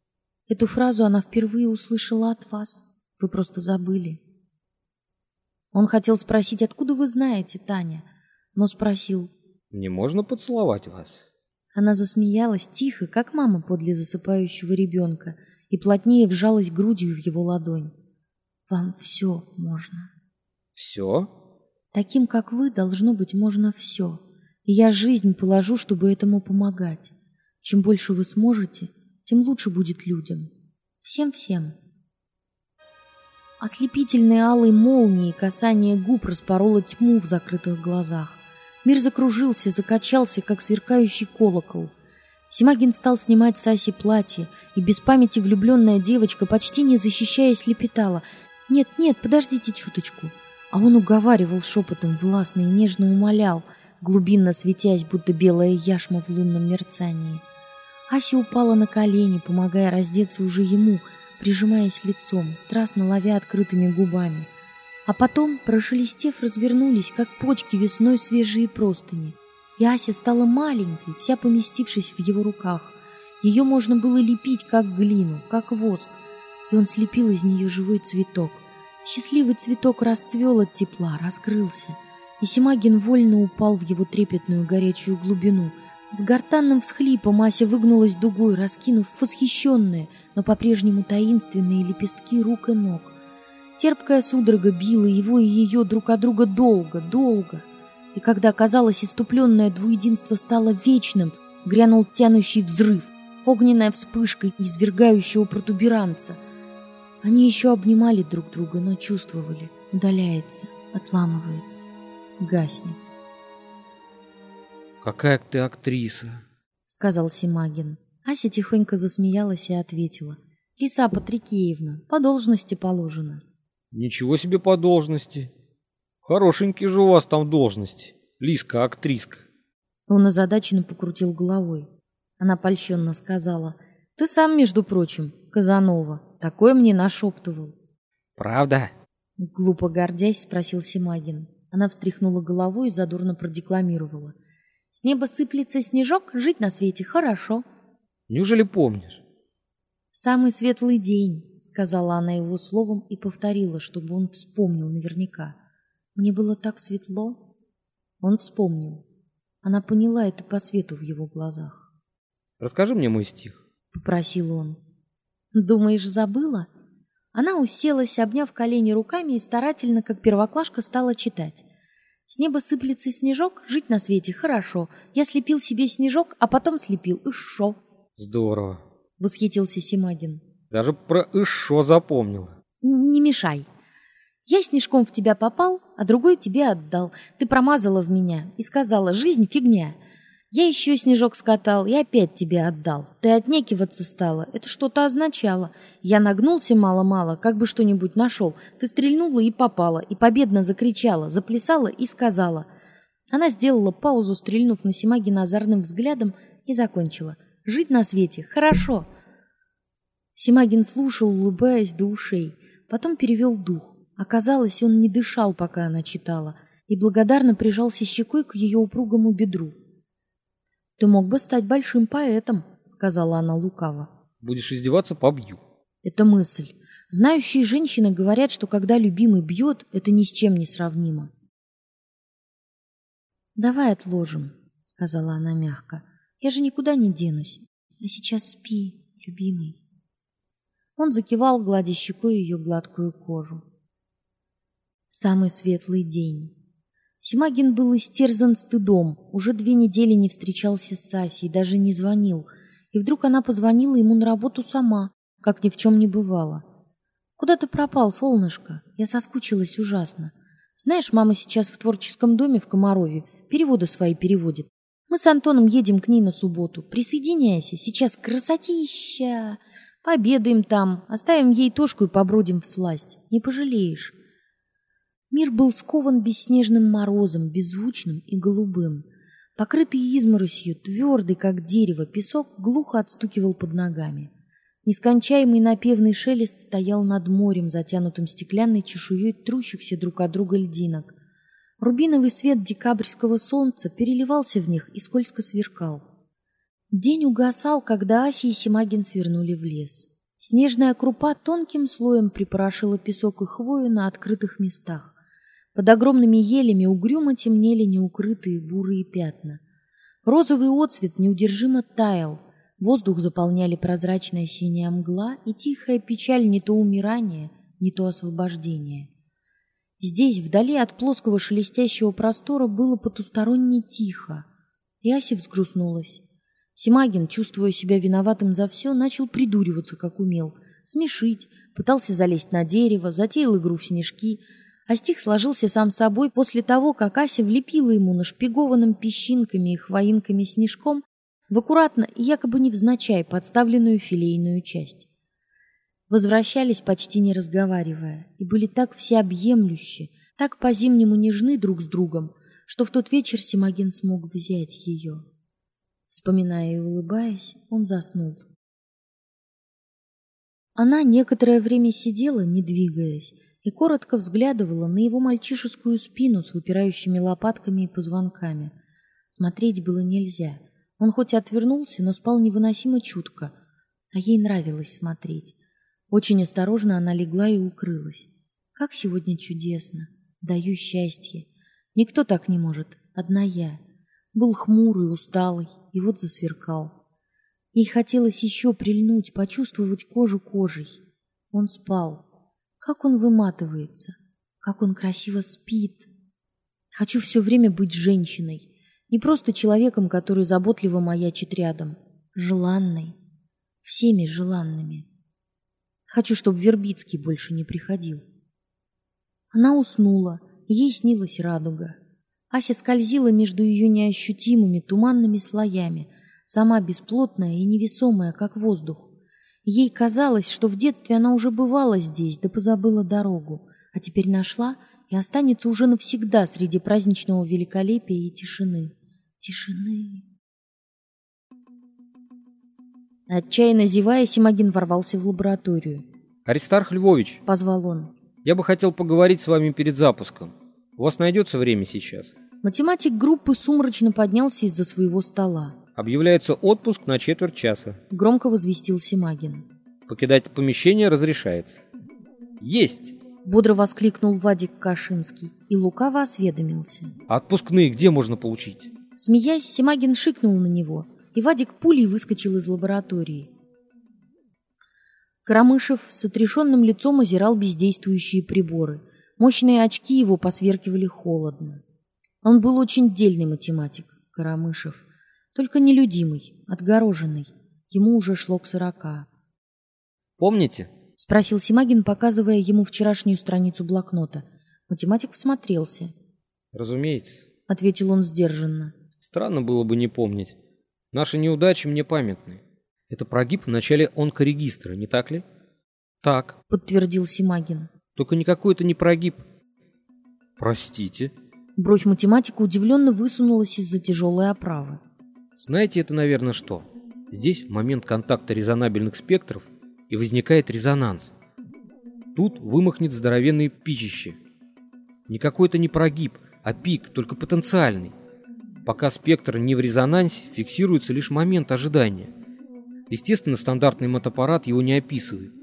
[SPEAKER 1] Эту фразу она впервые услышала от вас. Вы просто забыли. Он хотел спросить, откуда вы знаете, Таня, но спросил:
[SPEAKER 2] Мне можно поцеловать вас?
[SPEAKER 1] Она засмеялась тихо, как мама подле засыпающего ребенка, и плотнее вжалась грудью в его ладонь. Вам все можно.
[SPEAKER 2] Все?
[SPEAKER 1] Таким, как вы, должно быть, можно все. И я жизнь положу, чтобы этому помогать. Чем больше вы сможете, тем лучше будет людям. Всем-всем. Ослепительной алой молнией касание губ распороло тьму в закрытых глазах. Мир закружился, закачался, как сверкающий колокол. Семагин стал снимать с Аси платье, и без памяти влюбленная девочка, почти не защищаясь, лепетала: «Нет, нет, подождите чуточку». А он уговаривал шепотом, властно и нежно умолял, глубинно светясь, будто белая яшма в лунном мерцании. Ася упала на колени, помогая раздеться уже ему, прижимаясь лицом, страстно ловя открытыми губами. А потом, прошелестев, развернулись, как почки весной свежие простыни. И Ася стала маленькой, вся поместившись в его руках. Ее можно было лепить, как глину, как воск, и он слепил из нее живой цветок. Счастливый цветок расцвел от тепла, раскрылся, и Семагин вольно упал в его трепетную горячую глубину. С гортанным всхлипом Ася выгнулась дугой, раскинув восхищенные, но по-прежнему таинственные лепестки рук и ног. Терпкая судорога била его и ее друг от друга долго, долго. И когда, казалось, иступленное двуединство стало вечным, грянул тянущий взрыв, огненная вспышка извергающего протуберанца. Они еще обнимали друг друга, но чувствовали: удаляется, отламывается, гаснет.
[SPEAKER 2] «Какая ты актриса!»
[SPEAKER 1] — сказал Семагин. Ася тихонько засмеялась и ответила: «Лиса Патрикеевна, по должности положено».
[SPEAKER 2] «Ничего себе по должности! Хорошенькие же у вас там должности, Лиска, актриска!»
[SPEAKER 1] Он озадаченно покрутил головой. Она польщенно сказала: «Ты сам, между прочим, Казанова, такое мне нашептывал».
[SPEAKER 2] «Правда?»
[SPEAKER 1] — глупо гордясь, спросил Семагин. Она встряхнула головой и задорно продекламировала: «С неба сыплется снежок, жить на свете хорошо».
[SPEAKER 2] «Неужели помнишь?»
[SPEAKER 1] «Самый светлый день», — сказала она его словом и повторила, чтобы он вспомнил наверняка. «Мне было так светло». Он вспомнил. Она поняла это по свету в его глазах.
[SPEAKER 2] «Расскажи мне мой стих»,
[SPEAKER 1] — попросил он. «Думаешь, забыла?» Она уселась, обняв колени руками, и старательно, как первоклашка, стала читать. «С неба сыплется снежок, жить на свете хорошо. Я слепил себе снежок, а потом слепил ишо».
[SPEAKER 2] «Здорово»,
[SPEAKER 1] — восхитился Семагин.
[SPEAKER 2] «Даже про ишо запомнила».
[SPEAKER 1] «Не мешай. Я снежком в тебя попал, а другой тебе отдал. Ты промазала в меня и сказала: жизнь фигня. Я еще снежок скатал и опять тебе отдал. Ты отнекиваться стала. Это что-то означало. Я нагнулся мало-мало, как бы что-нибудь нашел. Ты стрельнула и попала, и победно закричала, заплясала и сказала». Она сделала паузу, стрельнув на Семагина озорным взглядом, и закончила: «Жить на свете хорошо». Семагин слушал, улыбаясь до ушей. Потом перевел дух. Оказалось, он не дышал, пока она читала, и благодарно прижался щекой к ее упругому бедру. «Ты мог бы стать большим поэтом», — сказала она лукаво.
[SPEAKER 2] «Будешь издеваться — побью».
[SPEAKER 1] Это мысль. Знающие женщины говорят, что когда любимый бьет, это ни с чем не сравнимо. «Давай отложим», — сказала она мягко. «Я же никуда не денусь. А сейчас спи, любимый». Он закивал, гладя щекой ее гладкую кожу. Самый светлый день. Семагин был истерзан стыдом, уже 2 недели не встречался с Асей, даже не звонил. И вдруг она позвонила ему на работу сама, как ни в чем не бывало. «Куда ты пропал, солнышко? Я соскучилась ужасно. Знаешь, мама сейчас в творческом доме в Комарове, переводы свои переводит. Мы с Антоном едем к ней на субботу. Присоединяйся, сейчас красотища. Пообедаем там, оставим ей Тошку и побродим всласть. Не пожалеешь». Мир был скован бесснежным морозом, беззвучным и голубым. Покрытый изморосью, твердый, как дерево, песок глухо отстукивал под ногами. Нескончаемый напевный шелест стоял над морем, затянутым стеклянной чешуей трущихся друг от друга льдинок. Рубиновый свет декабрьского солнца переливался в них и скользко сверкал. День угасал, когда Ася и Семагин свернули в лес. Снежная крупа тонким слоем припорошила песок и хвою на открытых местах. Под огромными елями угрюмо темнели неукрытые бурые пятна. Розовый отцвет неудержимо таял, воздух заполняли прозрачная синяя мгла и тихая печаль не то умирания, не то освобождения. Здесь, вдали от плоского шелестящего простора, было потусторонне тихо, и Ася взгрустнулась. Семагин, чувствуя себя виноватым за все, начал придуриваться, как умел, смешить, пытался залезть на дерево, затеял игру в снежки, а стих сложился сам собой после того, как Ася влепила ему нашпигованным песчинками и хвоинками снежком в аккуратно и якобы невзначай подставленную филейную часть. Возвращались, почти не разговаривая, и были так всеобъемлюще, так по-зимнему нежны друг с другом, что в тот вечер Семагин смог взять ее. Вспоминая и улыбаясь, он заснул. Она некоторое время сидела, не двигаясь, и коротко взглядывала на его мальчишескую спину с выпирающими лопатками и позвонками. Смотреть было нельзя. Он хоть и отвернулся, но спал невыносимо чутко, а ей нравилось смотреть. Очень осторожно она легла и укрылась. Как сегодня чудесно! Даю счастье. Никто так не может, одна я. Был хмурый, усталый, и вот засверкал. Ей хотелось еще прильнуть, почувствовать кожу кожей. Он спал. Как он выматывается, как он красиво спит. Хочу все время быть женщиной, не просто человеком, который заботливо маячит рядом, желанной, всеми желанными. Хочу, чтобы Вербицкий больше не приходил. Она уснула, и ей снилась радуга. Ася скользила между ее неощутимыми туманными слоями, сама бесплотная и невесомая, как воздух. Ей казалось, что в детстве она уже бывала здесь, да позабыла дорогу, а теперь нашла и останется уже навсегда среди праздничного великолепия и тишины. Тишины. Отчаянно зевая, Семагин ворвался в лабораторию.
[SPEAKER 2] «Аристарх Львович!» —
[SPEAKER 1] позвал он.
[SPEAKER 2] «Я бы хотел поговорить с вами перед запуском. У вас найдется время сейчас?»
[SPEAKER 1] Математик группы сумрачно поднялся из-за своего стола.
[SPEAKER 2] «Объявляется отпуск на четверть часа», —
[SPEAKER 1] громко возвестил Семагин.
[SPEAKER 2] «Покидать помещение разрешается». «Есть!»
[SPEAKER 1] — бодро воскликнул Вадик Кашинский и лукаво осведомился.
[SPEAKER 2] «А отпускные где можно получить?»
[SPEAKER 1] Смеясь, Семагин шикнул на него, и Вадик пулей выскочил из лаборатории. Карамышев с отрешенным лицом озирал бездействующие приборы. Мощные очки его посверкивали холодно. Он был очень дельный математик, Карамышев, только нелюдимый, отгороженный. Ему уже шло к 40.
[SPEAKER 2] «Помните?»
[SPEAKER 1] — спросил Семагин, показывая ему вчерашнюю страницу блокнота. Математик всмотрелся.
[SPEAKER 2] «Разумеется»,
[SPEAKER 1] — ответил он сдержанно.
[SPEAKER 2] «Странно было бы не помнить. Наши неудачи мне памятны. Это прогиб в начале онкорегистра, не так ли?» «Так», — подтвердил Семагин. «Только никакой это не прогиб». «Простите?»
[SPEAKER 1] Бровь математика удивленно высунулась из-за тяжелой оправы.
[SPEAKER 2] «Знаете, это, наверное, что? Здесь в момент контакта резонабельных спектров и возникает резонанс. Тут вымахнет здоровенное пичище. Никакой это не прогиб, а пик, только потенциальный. Пока спектр не в резонансе, фиксируется лишь момент ожидания. Естественно, стандартный матаппарат его не описывает.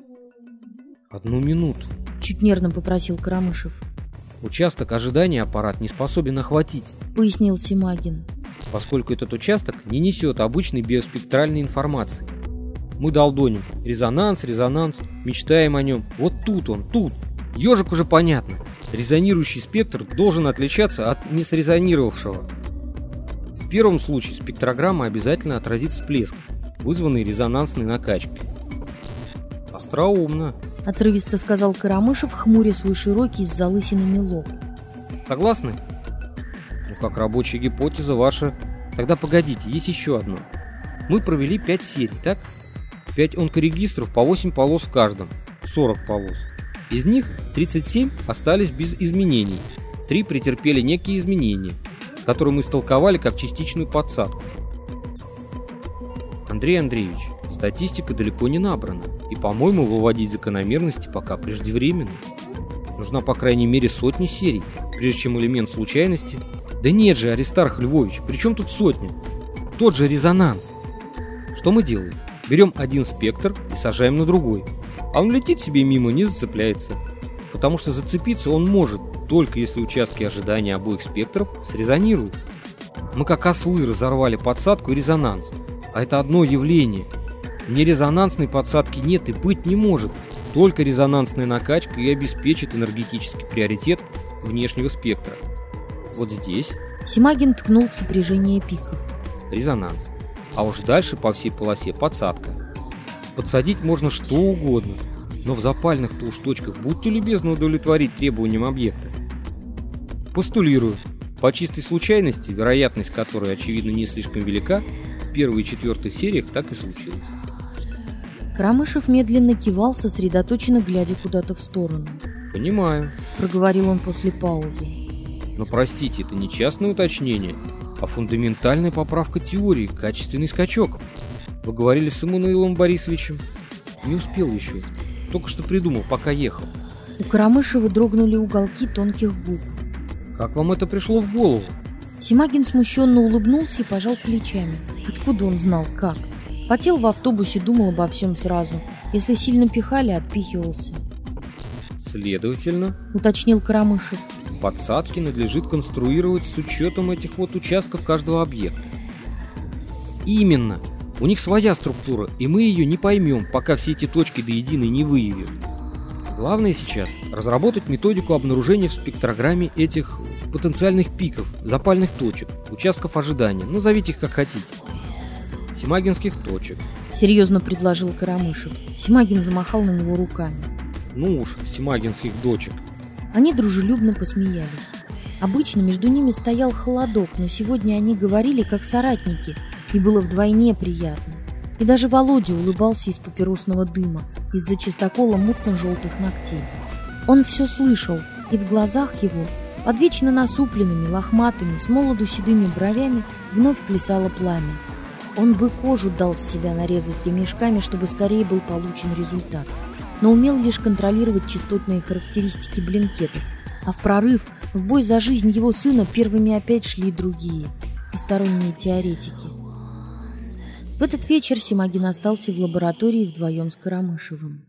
[SPEAKER 2] 1 минуту»,
[SPEAKER 1] — чуть нервно попросил Карамышев.
[SPEAKER 2] «Участок ожидания аппарат не способен охватить», —
[SPEAKER 1] пояснил Семагин.
[SPEAKER 2] «поскольку этот участок не несет обычной биоспектральной информации. Мы долдоним. Резонанс, мечтаем о нем. Вот тут он, тут. Ежик уже понятно. Резонирующий спектр должен отличаться от несрезонировавшего. В первом случае спектрограмма обязательно отразит всплеск, вызванный резонансной накачкой». «Остроумно», —
[SPEAKER 1] отрывисто сказал Карамышев, хмуря свой широкий с залысинами лоб.
[SPEAKER 2] «Согласны?» «Ну, как рабочая гипотеза ваша. Тогда погодите, есть еще одно. Мы провели 5 серий, так? 5 онкорегистров по 8 полос в каждом. 40 полос. Из них 37 остались без изменений. 3 претерпели некие изменения, которые мы истолковали как частичную подсадку. Андрей Андреевич, статистика далеко не набрана, и, по-моему, выводить закономерности пока преждевременно. Нужна по крайней мере 100 серий, прежде чем элемент случайности... Да нет же, Аристарх Львович, при чем тут 100? Тот же резонанс. Что мы делаем? Берем один спектр и сажаем на другой. А он летит себе мимо, не зацепляется. Потому что зацепиться он может, только если участки ожидания обоих спектров срезонируют. Мы как ослы разорвали подсадку и резонанс. А это одно явление. Нерезонансной подсадки нет и быть не может. Только резонансная накачка и обеспечит энергетический приоритет внешнего спектра. Вот здесь
[SPEAKER 1] Симагин ткнул в сопряжение пиков.
[SPEAKER 2] резонанс. А уж дальше по всей полосе подсадка. Подсадить можно что угодно, но в запальных-то уж точках будьте любезны удовлетворить требованиям объекта. Постулирую. По чистой случайности, вероятность которой, очевидно, не слишком велика, в первой и четвертой сериях так и случилось.
[SPEAKER 1] Карамышев медленно кивал, сосредоточенно глядя куда-то в сторону.
[SPEAKER 2] Понимаю.
[SPEAKER 1] Проговорил он после паузы.
[SPEAKER 2] Но простите, это не частное уточнение, а фундаментальная поправка теории, качественный скачок. Вы говорили с Эммануилом Борисовичем? Не успел еще. Только что придумал, пока ехал.
[SPEAKER 1] У Карамышева дрогнули уголки тонких губ.
[SPEAKER 2] Как вам это пришло в голову?
[SPEAKER 1] Симагин смущенно улыбнулся и пожал плечами. Откуда он знал, как? Потел в автобусе, думал обо всем сразу. Если сильно пихали, отпихивался.
[SPEAKER 2] Следовательно,
[SPEAKER 1] Уточнил Карамышев.
[SPEAKER 2] подсадки надлежит конструировать с учетом этих вот участков каждого объекта. Именно. У них своя структура, и мы ее не поймем, пока все эти точки до единой не выявим. Главное сейчас разработать методику обнаружения в спектрограмме этих потенциальных пиков, запальных точек, участков ожидания, назовите их как хотите. Симагинских точек.
[SPEAKER 1] Серьезно предложил Карамышев. Симагин замахал на него руками.
[SPEAKER 2] Ну уж, симагинских дочек.
[SPEAKER 1] Они дружелюбно посмеялись. Обычно между ними стоял холодок, но сегодня они говорили как соратники, и было вдвойне приятно. И даже Володя улыбался из папиросного дыма, из-за чистокола мутно-желтых ногтей. Он все слышал, и в глазах его, под вечно насупленными, лохматыми, с молоду седыми бровями, вновь плясало пламя. Он бы кожу дал с себя нарезать ремешками, чтобы скорее был получен результат, но умел лишь контролировать частотные характеристики блинкетов, а в прорыв, в бой за жизнь его сына первыми опять шли другие, посторонние теоретики. В этот вечер Симагин остался в лаборатории вдвоем с Карамышевым.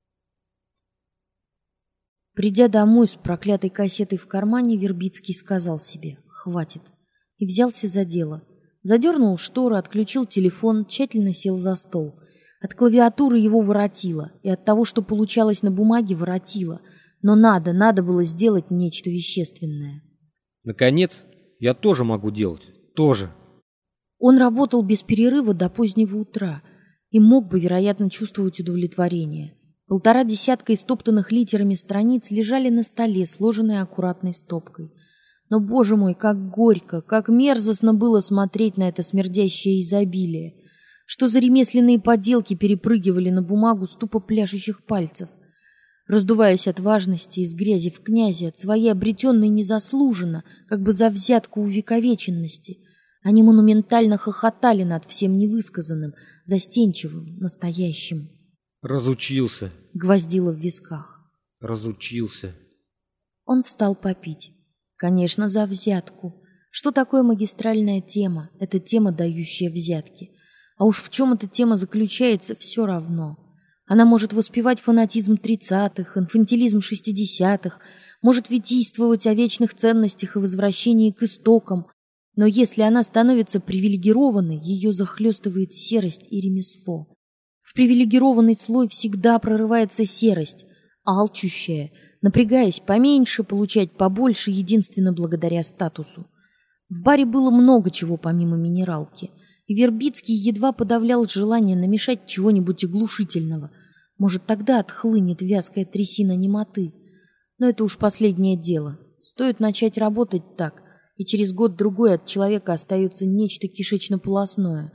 [SPEAKER 1] Придя домой с проклятой кассетой в кармане, Вербицкий сказал себе «хватит» и взялся за дело. Задернул шторы, отключил телефон, тщательно сел за стол. От клавиатуры его воротило, и от того, что получалось на бумаге, воротило. Но надо было сделать нечто вещественное.
[SPEAKER 2] Наконец, я тоже могу делать. Тоже.
[SPEAKER 1] Он работал без перерыва до позднего утра и мог бы, вероятно, чувствовать удовлетворение. 1,5 десятка истоптанных литерами страниц лежали на столе, сложенные аккуратной стопкой. Но, боже мой, как горько, как мерзостно было смотреть на это смердящее изобилие. Что за ремесленные поделки перепрыгивали на бумагу с тупо пляшущих пальцев. Раздуваясь от важности, из грязи в князи, от своей обретенной незаслуженно, как бы за взятку увековеченности, они монументально хохотали над всем невысказанным, застенчивым, настоящим.
[SPEAKER 2] Разучился.
[SPEAKER 1] Гвоздило в висках.
[SPEAKER 2] Разучился.
[SPEAKER 1] Он встал попить. Конечно, за взятку. Что такое магистральная тема? Это тема, дающая взятки. А уж в чем эта тема заключается, все равно. Она может воспевать фанатизм 30-х, инфантилизм 60-х, может витийствовать о вечных ценностях и возвращении к истокам. Но если она становится привилегированной, ее захлестывает серость и ремесло. В привилегированный слой всегда прорывается серость, алчущая, напрягаясь поменьше, получать побольше единственно благодаря статусу. В баре было много чего помимо минералки, и Вербицкий едва подавлял желание намешать чего-нибудь оглушительного. Может, тогда отхлынет вязкая трясина немоты. Но это уж последнее дело. Стоит начать работать так, и через год-другой от человека остается нечто кишечно-полосное.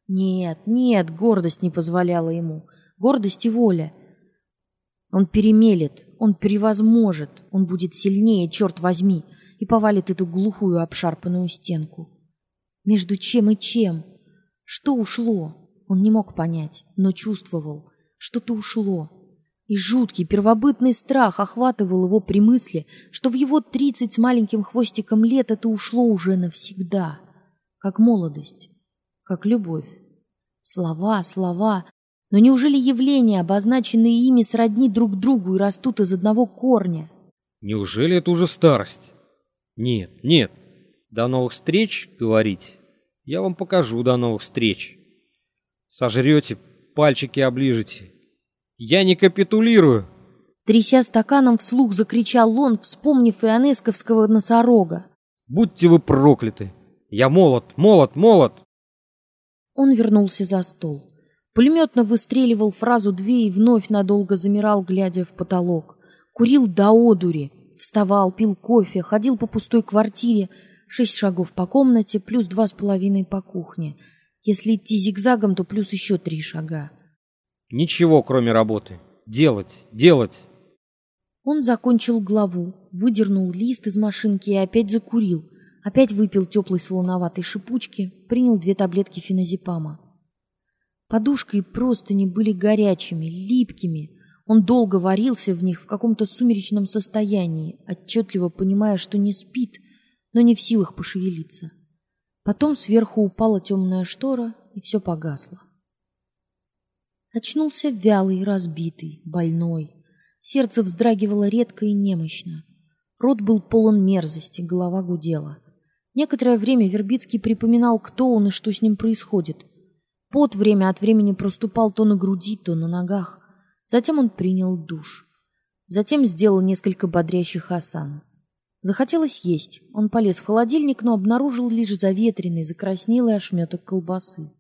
[SPEAKER 1] Нет, гордость не позволяла ему. Гордость и воля. Он перемелет, он превозможет, он будет сильнее, черт возьми, и повалит эту глухую обшарпанную стенку. Между чем и чем? Что ушло? Он не мог понять, но чувствовал. Что-то ушло. И жуткий первобытный страх охватывал его при мысли, что в его 30 с маленьким хвостиком лет это ушло уже навсегда. Как молодость, как любовь. Слова, слова. Но неужели явления, обозначенные ими, сродни друг другу и растут из одного корня?
[SPEAKER 2] Неужели это уже старость? Нет, нет. До новых встреч, говорите. Я вам покажу до новых встреч. Сожрете, пальчики оближете. Я не капитулирую.
[SPEAKER 1] Тряся стаканом, вслух закричал он, вспомнив ионесковского носорога.
[SPEAKER 2] Будьте вы прокляты. Я молод, молод, молод.
[SPEAKER 1] Он вернулся за стол. Пулеметно выстреливал фразу две и вновь надолго замирал, глядя в потолок. Курил до одури. Вставал, пил кофе, ходил по пустой квартире. 6 шагов по комнате, плюс 2,5 по кухне. Если идти зигзагом, то плюс еще 3 шага.
[SPEAKER 2] Ничего, кроме работы. Делать, делать.
[SPEAKER 1] Он закончил главу, выдернул лист из машинки и опять закурил. Опять выпил теплой солоноватой шипучки, принял 2 таблетки феназепама. Подушка и простыни были горячими, липкими. Он долго варился в них в каком-то сумеречном состоянии, отчетливо понимая, что не спит, но не в силах пошевелиться. Потом сверху упала темная штора, и все погасло. Очнулся вялый, разбитый, больной. Сердце вздрагивало редко и немощно. Рот был полон мерзости, голова гудела. Некоторое время Вербицкий припоминал, кто он и что с ним происходит. Пот время от времени проступал то на груди, то на ногах. Затем он принял душ. Затем сделал несколько бодрящих асан. Захотелось есть. Он полез в холодильник, но обнаружил лишь заветренный, закраснелый ошметок колбасы.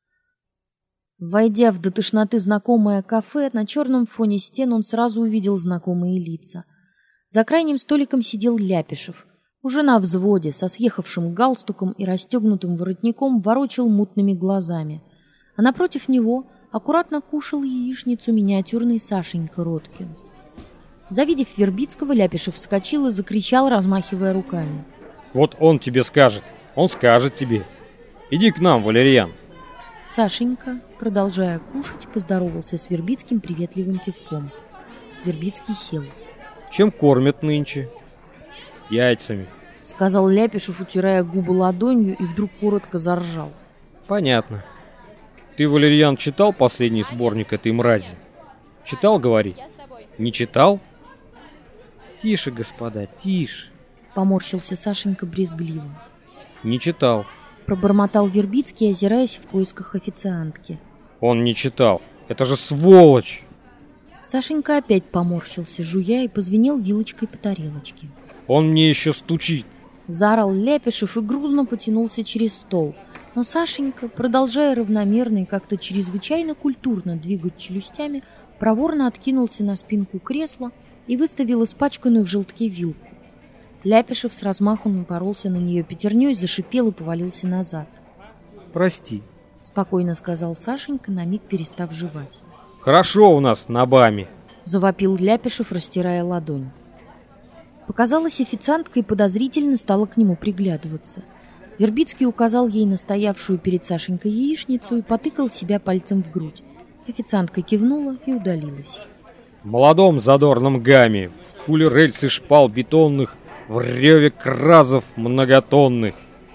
[SPEAKER 1] Войдя в до тошноты знакомое кафе, на черном фоне стен он сразу увидел знакомые лица. За крайним столиком сидел Ляпишев. Уже на взводе, со съехавшим галстуком и расстегнутым воротником, ворочал мутными глазами. А напротив него аккуратно кушал яичницу миниатюрный Сашенька Роткин. Завидев Вербицкого, Ляпишев вскочил и закричал, размахивая руками.
[SPEAKER 2] Вот он тебе скажет. Он скажет тебе. Иди к нам, Валерьян.
[SPEAKER 1] Сашенька, продолжая кушать, поздоровался с Вербицким приветливым кивком. Вербицкий сел.
[SPEAKER 2] Чем кормят нынче? Яйцами,
[SPEAKER 1] сказал Ляпишев, утирая губы ладонью, и вдруг коротко заржал.
[SPEAKER 2] Понятно. Ты, Валерьян, читал последний сборник этой мрази? Читал, говори? Не читал? Тише, господа, тише.
[SPEAKER 1] Поморщился Сашенька брезгливо.
[SPEAKER 2] Не читал.
[SPEAKER 1] Пробормотал Вербицкий, озираясь в поисках официантки.
[SPEAKER 2] Он не читал. Это же сволочь!
[SPEAKER 1] Сашенька опять поморщился, жуя, и позвенел вилочкой по тарелочке.
[SPEAKER 2] Он мне еще стучит.
[SPEAKER 1] Заорал Ляпишев и грузно потянулся через стол. Но Сашенька, продолжая равномерно и как-то чрезвычайно культурно двигать челюстями, проворно откинулся на спинку кресла и выставил испачканную в желтке вилку. Ляпишев с размаху напоролся на нее пятерней, зашипел и повалился назад.
[SPEAKER 2] Прости,
[SPEAKER 1] спокойно сказал Сашенька, на миг перестав жевать.
[SPEAKER 2] Хорошо у нас на БАМе,
[SPEAKER 1] завопил Ляпишев, растирая ладонь. Показалась официантка и подозрительно стала к нему приглядываться. Вербицкий указал ей на стоявшую перед Сашенькой яичницу и потыкал себя пальцем в грудь. Официантка кивнула и удалилась.
[SPEAKER 2] В молодом задорном гамме, в куле рельсы шпал бетонных, в реве кразов многотонных.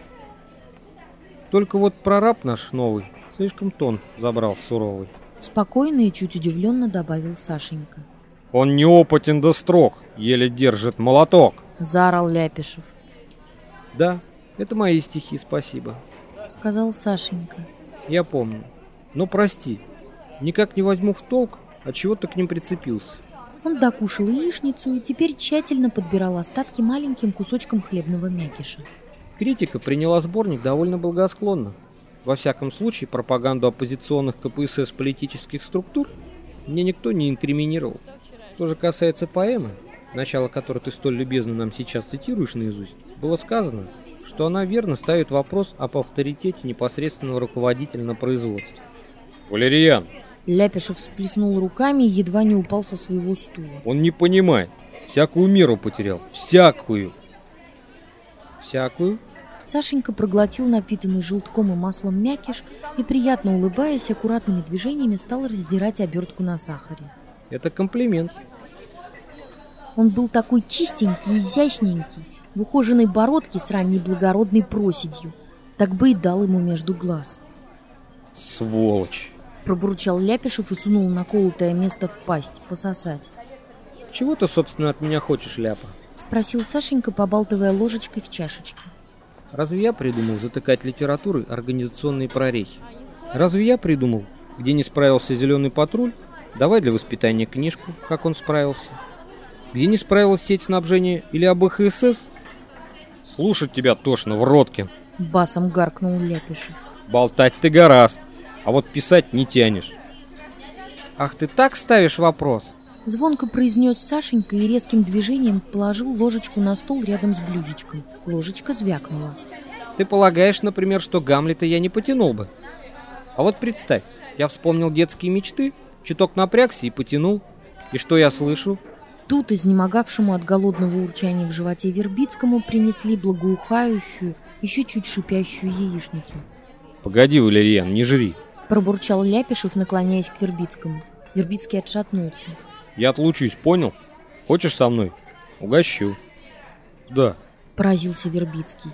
[SPEAKER 2] Только вот прораб наш новый слишком тон забрал суровый.
[SPEAKER 1] Спокойно и чуть удивленно добавил Сашенька.
[SPEAKER 2] Он неопытен да строг, еле держит молоток.
[SPEAKER 1] Заорал Ляпишев.
[SPEAKER 2] Да, это мои стихи, спасибо,
[SPEAKER 1] сказал Сашенька.
[SPEAKER 2] Я помню. Но прости, никак не возьму в толк, отчего ты к ним прицепился.
[SPEAKER 1] Он докушал яичницу и теперь тщательно подбирал остатки маленьким кусочком хлебного мякиша.
[SPEAKER 2] Критика приняла сборник довольно благосклонно. Во всяком случае, пропаганду оппозиционных КПСС политических структур мне никто не инкриминировал. Что же касается поэмы, начало которой ты столь любезно нам сейчас цитируешь наизусть, было сказано, что она верно ставит вопрос об авторитете непосредственного руководителя на производстве. Валерьян!
[SPEAKER 1] Ляпишев всплеснул руками и едва не упал со своего стула.
[SPEAKER 2] Он не понимает. Всякую меру потерял. Всякую. Всякую?
[SPEAKER 1] Сашенька проглотил напитанный желтком и маслом мякиш и, приятно улыбаясь, аккуратными движениями стал раздирать обертку на сахаре.
[SPEAKER 2] Это комплимент.
[SPEAKER 1] Он был такой чистенький, изящненький, в ухоженной бородке с ранней благородной проседью. Так бы и дал ему между глаз.
[SPEAKER 2] Сволочь!
[SPEAKER 1] Пробурчал Ляпишев и сунул наколотое место в пасть, пососать.
[SPEAKER 2] Чего ты, собственно, от меня хочешь, Ляпа?
[SPEAKER 1] Спросил Сашенька, побалтывая ложечкой в чашечке.
[SPEAKER 2] Разве я придумал затыкать литературой организационные прорехи? Разве я придумал, где не справился зеленый патруль, давай для воспитания книжку, как он справился? Где не справилась сеть снабжения или АБХСС? Слушать тебя тошно, Вроткин.
[SPEAKER 1] Басом гаркнул Ляпишев.
[SPEAKER 2] Болтать ты гораст, а вот писать не тянешь. Ах, ты так ставишь вопрос?
[SPEAKER 1] Звонко произнес Сашенька и резким движением положил ложечку на стол рядом с блюдечком. Ложечка звякнула.
[SPEAKER 2] Ты полагаешь, например, что Гамлета я не потянул бы? А вот представь, я вспомнил детские мечты, чуток напрягся и потянул. И что я слышу?
[SPEAKER 1] Тут изнемогавшему от голодного урчания в животе Вербицкому принесли благоухающую, еще чуть шипящую яичницу.
[SPEAKER 2] Погоди, Валерьян, не жри.
[SPEAKER 1] Пробурчал Ляпишев, наклоняясь к Вербицкому. Вербицкий отшатнулся.
[SPEAKER 2] Я отлучусь, понял? Хочешь со мной? Угощу. Да.
[SPEAKER 1] Поразился Вербицкий.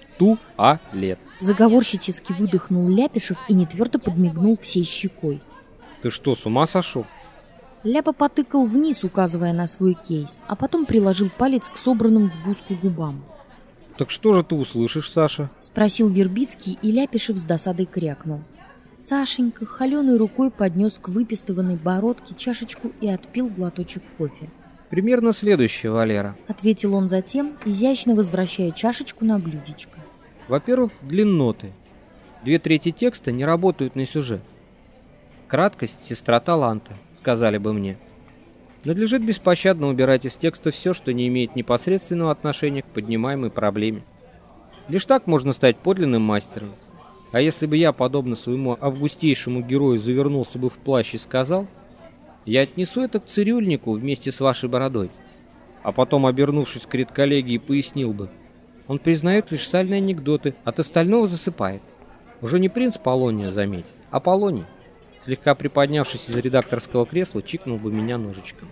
[SPEAKER 2] Туалет.
[SPEAKER 1] Заговорщически выдохнул Ляпишев и нетвердо подмигнул всей щекой.
[SPEAKER 2] Ты что, с ума сошел?
[SPEAKER 1] Ляпа потыкал вниз, указывая на свой кейс, а потом приложил палец к собранным в гуску губам.
[SPEAKER 2] Так что же ты услышишь, Саша?
[SPEAKER 1] Спросил Вербицкий, и Ляпишев с досадой крякнул. Сашенька холеной рукой поднес к выпистыванной бородке чашечку и отпил глоточек кофе.
[SPEAKER 2] Примерно следующее, Валера.
[SPEAKER 1] Ответил он затем, изящно возвращая чашечку на блюдечко.
[SPEAKER 2] Во-первых, длинноты. 2/3 текста не работают на сюжет. Краткость – сестра таланта, сказали бы мне. Надлежит беспощадно убирать из текста все, что не имеет непосредственного отношения к поднимаемой проблеме. Лишь так можно стать подлинным мастером. А если бы я, подобно своему августейшему герою, завернулся бы в плащ и сказал: «Я отнесу это к цирюльнику вместе с вашей бородой», а потом, обернувшись к редколлегии, пояснил бы: «Он признает лишь сальные анекдоты, от остального засыпает». Уже не принц Полония, заметь, а Полоний, слегка приподнявшись из редакторского кресла, чикнул бы меня ножичком.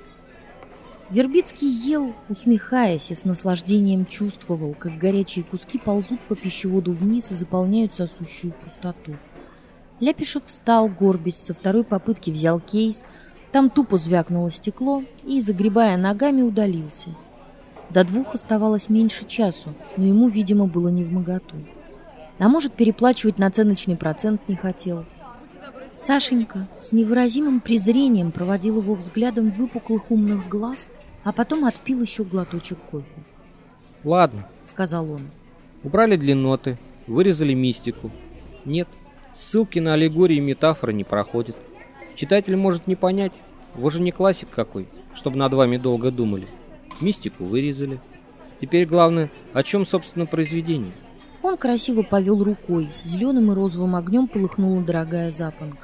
[SPEAKER 1] Вербицкий ел, усмехаясь, и с наслаждением чувствовал, как горячие куски ползут по пищеводу вниз и заполняют сосущую пустоту. Ляпишев встал, горбясь, со второй попытки взял кейс, там тупо звякнуло стекло и, загребая ногами, удалился. До 2 оставалось меньше часу, но ему, видимо, было невмоготу. А может, переплачивать наценочный процент не хотел. Сашенька с невыразимым презрением проводил его взглядом выпуклых умных глаз, а потом отпил еще глоточек кофе.
[SPEAKER 2] «Ладно»,
[SPEAKER 1] — сказал он.
[SPEAKER 2] «Убрали длинноты, вырезали мистику. Нет, ссылки на аллегории и метафоры не проходят. Читатель может не понять, вы же не классик какой, чтобы над вами долго думали. Мистику вырезали. Теперь главное, о чем, собственно, произведение».
[SPEAKER 1] Он красиво повел рукой, зеленым и розовым огнем полыхнула дорогая запонка.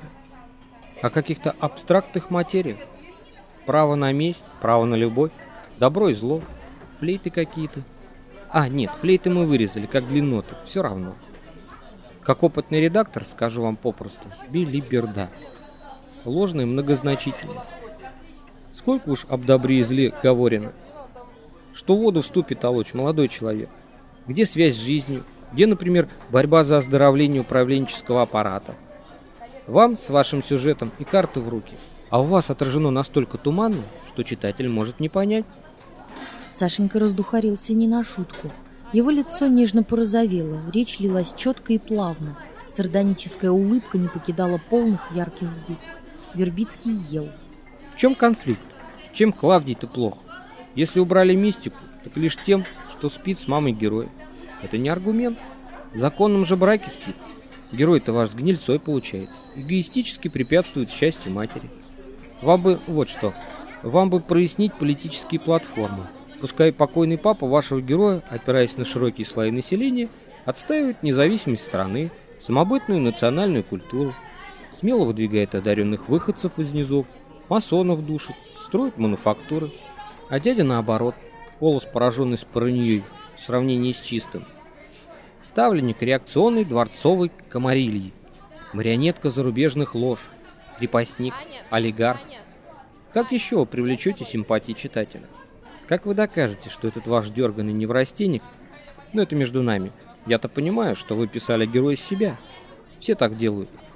[SPEAKER 2] О каких-то абстрактных материях. Право на месть, право на любовь, добро и зло, флейты какие-то. А, нет, флейты мы вырезали, как длинноты, все равно. Как опытный редактор, скажу вам попросту, билиберда. Ложная многозначительность. Сколько уж об добре и зле говорено. Что в воду вступит толочь, молодой человек? Где связь с жизнью? Где, например, борьба за оздоровление управленческого аппарата? Вам с вашим сюжетом и карты в руки, а у вас отражено настолько туманно, что читатель может не понять.
[SPEAKER 1] Сашенька раздухарился не на шутку. Его лицо нежно порозовело, речь лилась четко и плавно. Сардоническая улыбка не покидала полных ярких губ. Вербицкий ел.
[SPEAKER 2] В чем конфликт? Чем Клавдий-то плох? Если убрали мистику, так лишь тем, что спит с мамой героя. Это не аргумент. В законном же браке спит. Герой-то ваш с гнильцой получается. Эгоистически препятствует счастью матери. Вам бы вот что. Вам бы прояснить политические платформы. Пускай покойный папа вашего героя, опираясь на широкие слои населения, отстаивает независимость страны, самобытную национальную культуру, смело выдвигает одаренных выходцев из низов, масонов душит, строит мануфактуры. А дядя наоборот, полос пораженный спораньей в сравнении с чистым. Ставленник реакционной дворцовой комарильи, марионетка зарубежных лож, крепостник, олигарх. Как еще вы привлечете симпатии читателя? Как вы докажете, что этот ваш дерганый неврастенник, это между нами, я-то понимаю, что вы писали героя из себя. Все так делают.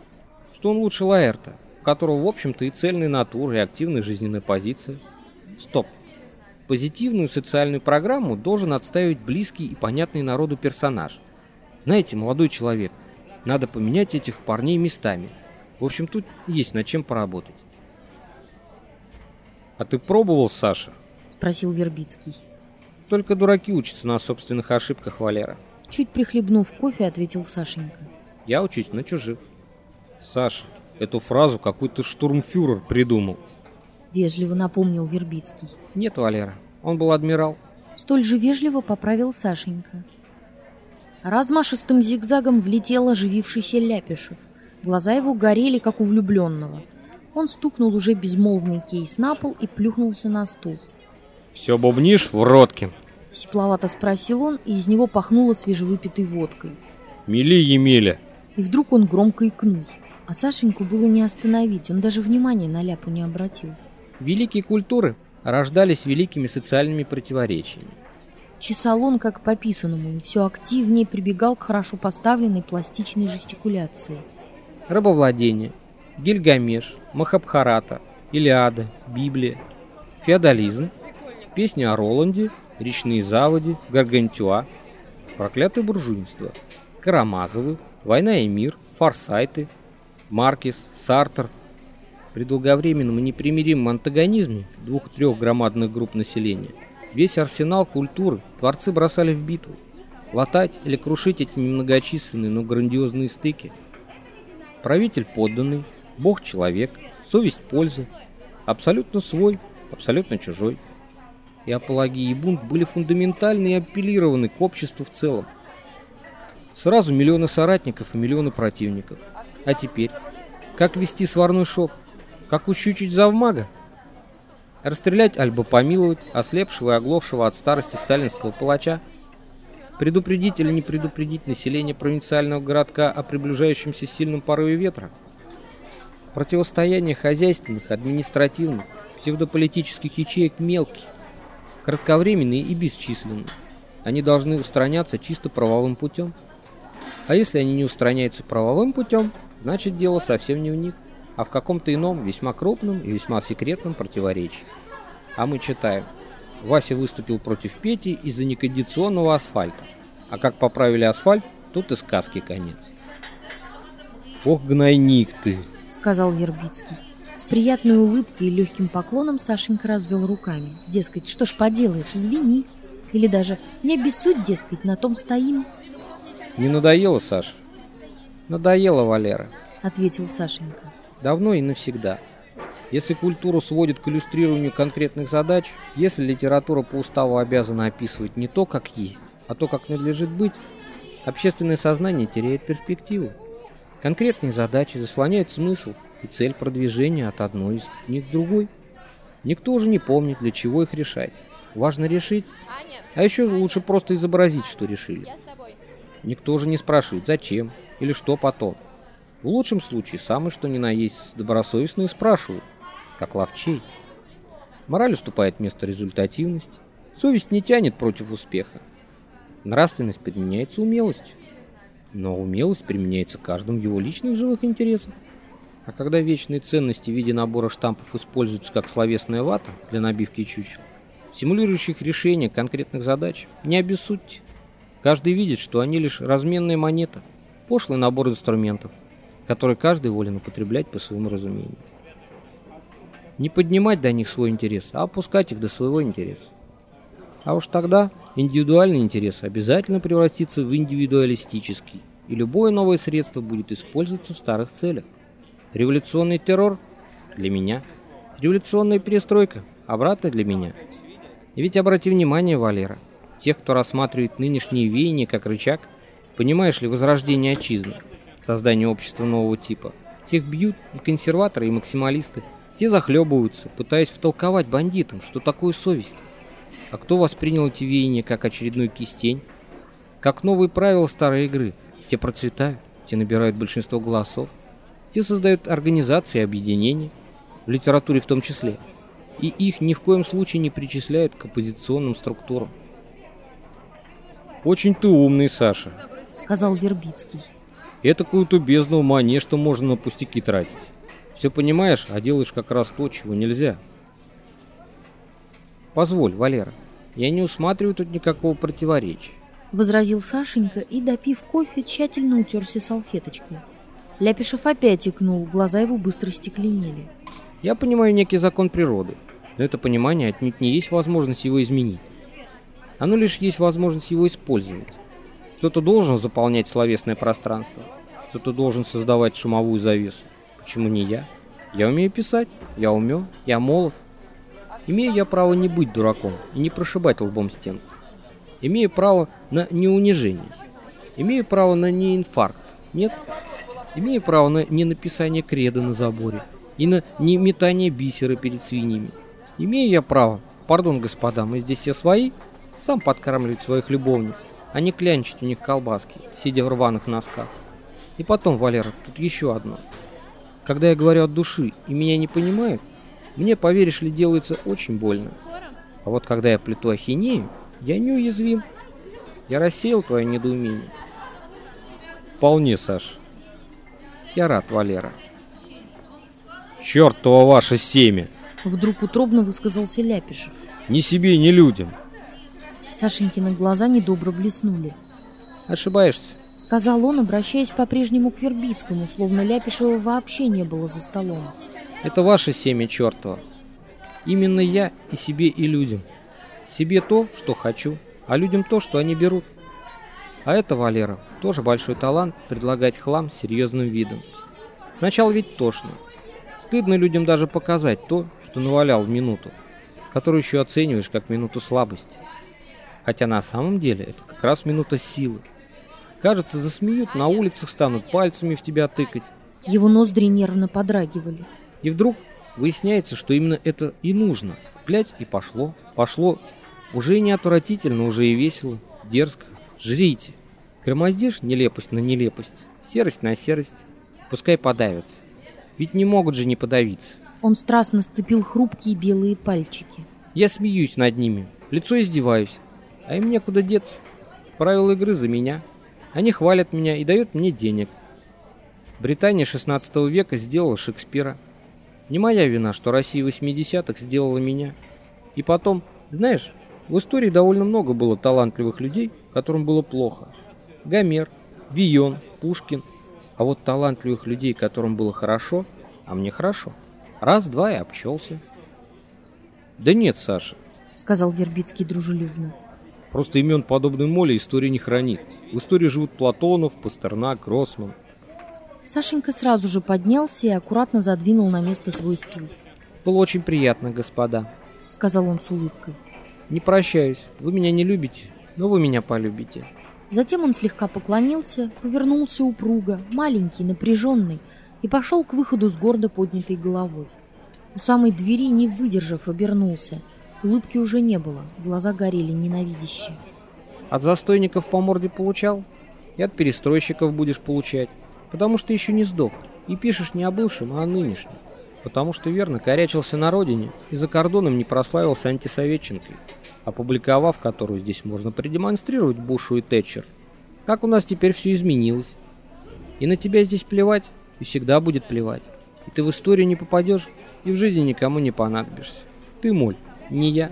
[SPEAKER 2] что он лучше Лаэрта, у которого, в общем-то, и цельная натура, и активная жизненная позиция. Стоп. Позитивную социальную программу должен отстаивать близкий и понятный народу персонаж. Знаете, молодой человек, надо поменять этих парней местами. В общем, тут есть над чем поработать. А ты пробовал, Саша?
[SPEAKER 1] Спросил Вербицкий.
[SPEAKER 2] Только дураки учатся на собственных ошибках, Валера.
[SPEAKER 1] Чуть прихлебнув кофе, ответил Сашенька.
[SPEAKER 2] Я учусь на чужих. Саша, эту фразу какой-то штурмфюрер придумал.
[SPEAKER 1] Вежливо напомнил Вербицкий.
[SPEAKER 2] Нет, Валера, он был адмирал.
[SPEAKER 1] Столь же вежливо поправил Сашенька. Размашистым зигзагом влетел оживившийся Ляпишев. Глаза его горели, как у влюбленного. Он стукнул уже безмолвный кейс на пол и плюхнулся на стул.
[SPEAKER 2] «Все бубнишь, уродки?»
[SPEAKER 1] — сипловато спросил он, и из него пахнуло свежевыпитой водкой.
[SPEAKER 2] «Мели, Емеля!»
[SPEAKER 1] И вдруг он громко икнул. А Сашеньку было не остановить, он даже внимания на Ляпу не обратил.
[SPEAKER 2] Великие культуры рождались великими социальными противоречиями.
[SPEAKER 1] Чесал он как по писанному и все активнее прибегал к хорошо поставленной пластичной жестикуляции.
[SPEAKER 2] Рабовладение, Гильгамеш, Махабхарата, Илиада, Библия, феодализм, песни о Роланде, речные заводи, Гаргантюа, проклятое буржуинство, Карамазовы, Война и мир, Форсайты, Маркес, Сартр. При долговременном и непримиримом антагонизме 2-3 громадных групп населения весь арсенал культуры творцы бросали в битву. Латать или крушить эти немногочисленные, но грандиозные стыки. Правитель-подданный, бог-человек, совесть-польза, абсолютно свой, абсолютно чужой. И апология и бунт были фундаментальны и апеллированы к обществу в целом. Сразу миллионы соратников и миллионы противников. А теперь, как вести сварной шов? Как ущучить завмага? Расстрелять альбо помиловать ослепшего и оглохшего от старости сталинского палача? Предупредить или не предупредить население провинциального городка о приближающемся сильном порыве ветра? Противостояние хозяйственных, административных, псевдополитических ячеек мелкие, кратковременные и бесчисленные. Они должны устраняться чисто правовым путем. А если они не устраняются правовым путем, значит дело совсем не в них, а в каком-то ином, весьма крупном и весьма секретном противоречии. А мы читаем. Вася выступил против Пети из-за некондиционного асфальта. А как поправили асфальт, тут и сказки конец. «Ох, гнойник ты!» —
[SPEAKER 1] сказал Вербицкий. С приятной улыбкой и легким поклоном Сашенька развел руками. Дескать, что ж поделаешь, извини. Или даже не обессудь, дескать, на том стоим.
[SPEAKER 2] «Не надоело, Саша?» «Надоело, Валера»,
[SPEAKER 1] — ответил Сашенька.
[SPEAKER 2] «Давно и навсегда. Если культуру сводит к иллюстрированию конкретных задач, если литература по уставу обязана описывать не то, как есть, а то, как надлежит быть, общественное сознание теряет перспективу. Конкретные задачи заслоняют смысл и цель продвижения от одной из них к другой. Никто уже не помнит, для чего их решать. Важно решить, а еще лучше просто изобразить, что решили. Никто уже не спрашивает, зачем или что потом. В лучшем случае самое что ни на есть добросовестно и спрашивают, как ловчей. Мораль уступает место результативности, совесть не тянет против успеха. Нравственность подменяется умелостью, но умелость применяется каждым в его личных живых интересах. А когда вечные ценности в виде набора штампов используются как словесная вата для набивки чучел, симулирующих решение конкретных задач, не обессудьте. Каждый видит, что они лишь разменная монета, пошлый набор инструментов, который каждый волен употреблять по своему разумению. Не поднимать до них свой интерес, а опускать их до своего интереса. А уж тогда индивидуальный интерес обязательно превратится в индивидуалистический, и любое новое средство будет использоваться в старых целях. Революционный террор – для меня. Революционная перестройка – обратно для меня. И ведь обрати внимание, Валера, тех, кто рассматривает нынешние веяния как рычаг, понимаешь ли, возрождение отчизны, создание общества нового типа, тех бьют и консерваторы, и максималисты, те захлебываются, пытаясь втолковать бандитам, что такое совесть. А кто воспринял эти веяния как очередной кистень, как новые правила старой игры, те процветают, те набирают большинство голосов, те создают организации и объединения, в литературе в том числе, и их ни в коем случае не причисляют к оппозиционным структурам. «Очень ты умный, Саша»,
[SPEAKER 1] — сказал Вербицкий.
[SPEAKER 2] Этакую-то бездну ума не, что можно на пустяки тратить. Все понимаешь, а делаешь как раз то, чего нельзя. Позволь, Валера, я не усматриваю тут никакого противоречия.
[SPEAKER 1] Возразил Сашенька и, допив кофе, тщательно утерся салфеточкой. Ляпишев опять икнул, глаза его быстро стекленели.
[SPEAKER 2] Я понимаю некий закон природы, но это понимание отнюдь не есть возможность его изменить. Оно лишь есть возможность его использовать. Кто-то должен заполнять словесное пространство, кто-то должен создавать шумовую завесу. Почему не я? Я умею писать, я умен, я молод. Имею я право не быть дураком и не прошибать лбом стенку. Имею право на неунижение. Имею право на неинфаркт. Нет? Имею право на ненаписание креда на заборе и на неметание бисера перед свиньями. Имею я право, пардон, господа, мы здесь все свои, сам подкармливать своих любовниц, а не клянчить у них колбаски, сидя в рваных носках. И потом, Валера, тут еще одно. Когда я говорю от души и меня не понимают, мне, поверишь ли, делается очень больно. А вот когда я плету ахинею, я неуязвим. Я рассеял твое недоумение. Вполне, Саша. Я рад, Валера. Чёртово ваше семя!
[SPEAKER 1] Вдруг утробно высказался Ляпишев.
[SPEAKER 2] Ни себе, ни людям.
[SPEAKER 1] Сашенькины глаза недобро блеснули.
[SPEAKER 2] Ошибаешься.
[SPEAKER 1] Сказал он, обращаясь по-прежнему к Вербицкому, словно Ляпишева вообще не было за столом.
[SPEAKER 2] Это ваше семя чёртово. Именно я и себе, и людям. Себе то, что хочу, а людям то, что они берут. А это, Валера, тоже большой талант предлагать хлам с серьезным видом. Сначала ведь тошно. Стыдно людям даже показать то, что навалял в минуту, которую еще оцениваешь как минуту слабости. Хотя на самом деле это как раз минута силы. Кажется, засмеют, на улицах станут пальцами в тебя тыкать.
[SPEAKER 1] Его ноздри нервно подрагивали.
[SPEAKER 2] И вдруг выясняется, что именно это и нужно. Глядь, и пошло. Пошло. Уже и не отвратительно, уже и весело, дерзко. Жрите. Громоздишь нелепость на нелепость, серость на серость. Пускай подавятся. Ведь не могут же не подавиться.
[SPEAKER 1] Он страстно сцепил хрупкие белые пальчики.
[SPEAKER 2] Я смеюсь над ними, лицо издеваюсь. А им некуда деться. Правила игры за меня. Они хвалят меня и дают мне денег. Британия 16 века сделала Шекспира. Не моя вина, что Россия 80-х сделала меня. И потом, знаешь, в истории довольно много было талантливых людей, которым было плохо. Гомер, Вион, Пушкин. А вот талантливых людей, которым было хорошо, а мне хорошо. Раз-два и обчелся. Да нет, Саша,
[SPEAKER 1] сказал Вербицкий дружелюбно.
[SPEAKER 2] Просто имен подобной Моле история не хранит. В истории живут Платонов, Пастернак, Гроссман.
[SPEAKER 1] Сашенька сразу же поднялся и аккуратно задвинул на место свой стул.
[SPEAKER 2] Было очень приятно, господа,
[SPEAKER 1] сказал он с улыбкой.
[SPEAKER 2] Не прощаюсь, вы меня не любите, но вы меня полюбите.
[SPEAKER 1] Затем он слегка поклонился, повернулся упруго, маленький, напряженный, и пошел к выходу с гордо поднятой головой. У самой двери, не выдержав, обернулся. Улыбки уже не было, глаза горели ненавидяще.
[SPEAKER 2] От застойников по морде получал, и от перестройщиков будешь получать, потому что еще не сдох, и пишешь не о бывшем, а о нынешнем. Потому что верно корячился на родине и за кордоном не прославился антисоветченкой, опубликовав которую здесь можно продемонстрировать Бушу и Тэтчер. Как у нас теперь все изменилось. И на тебя здесь плевать, и всегда будет плевать. И ты в историю не попадешь, и в жизни никому не понадобишься. Ты, Моль, не я.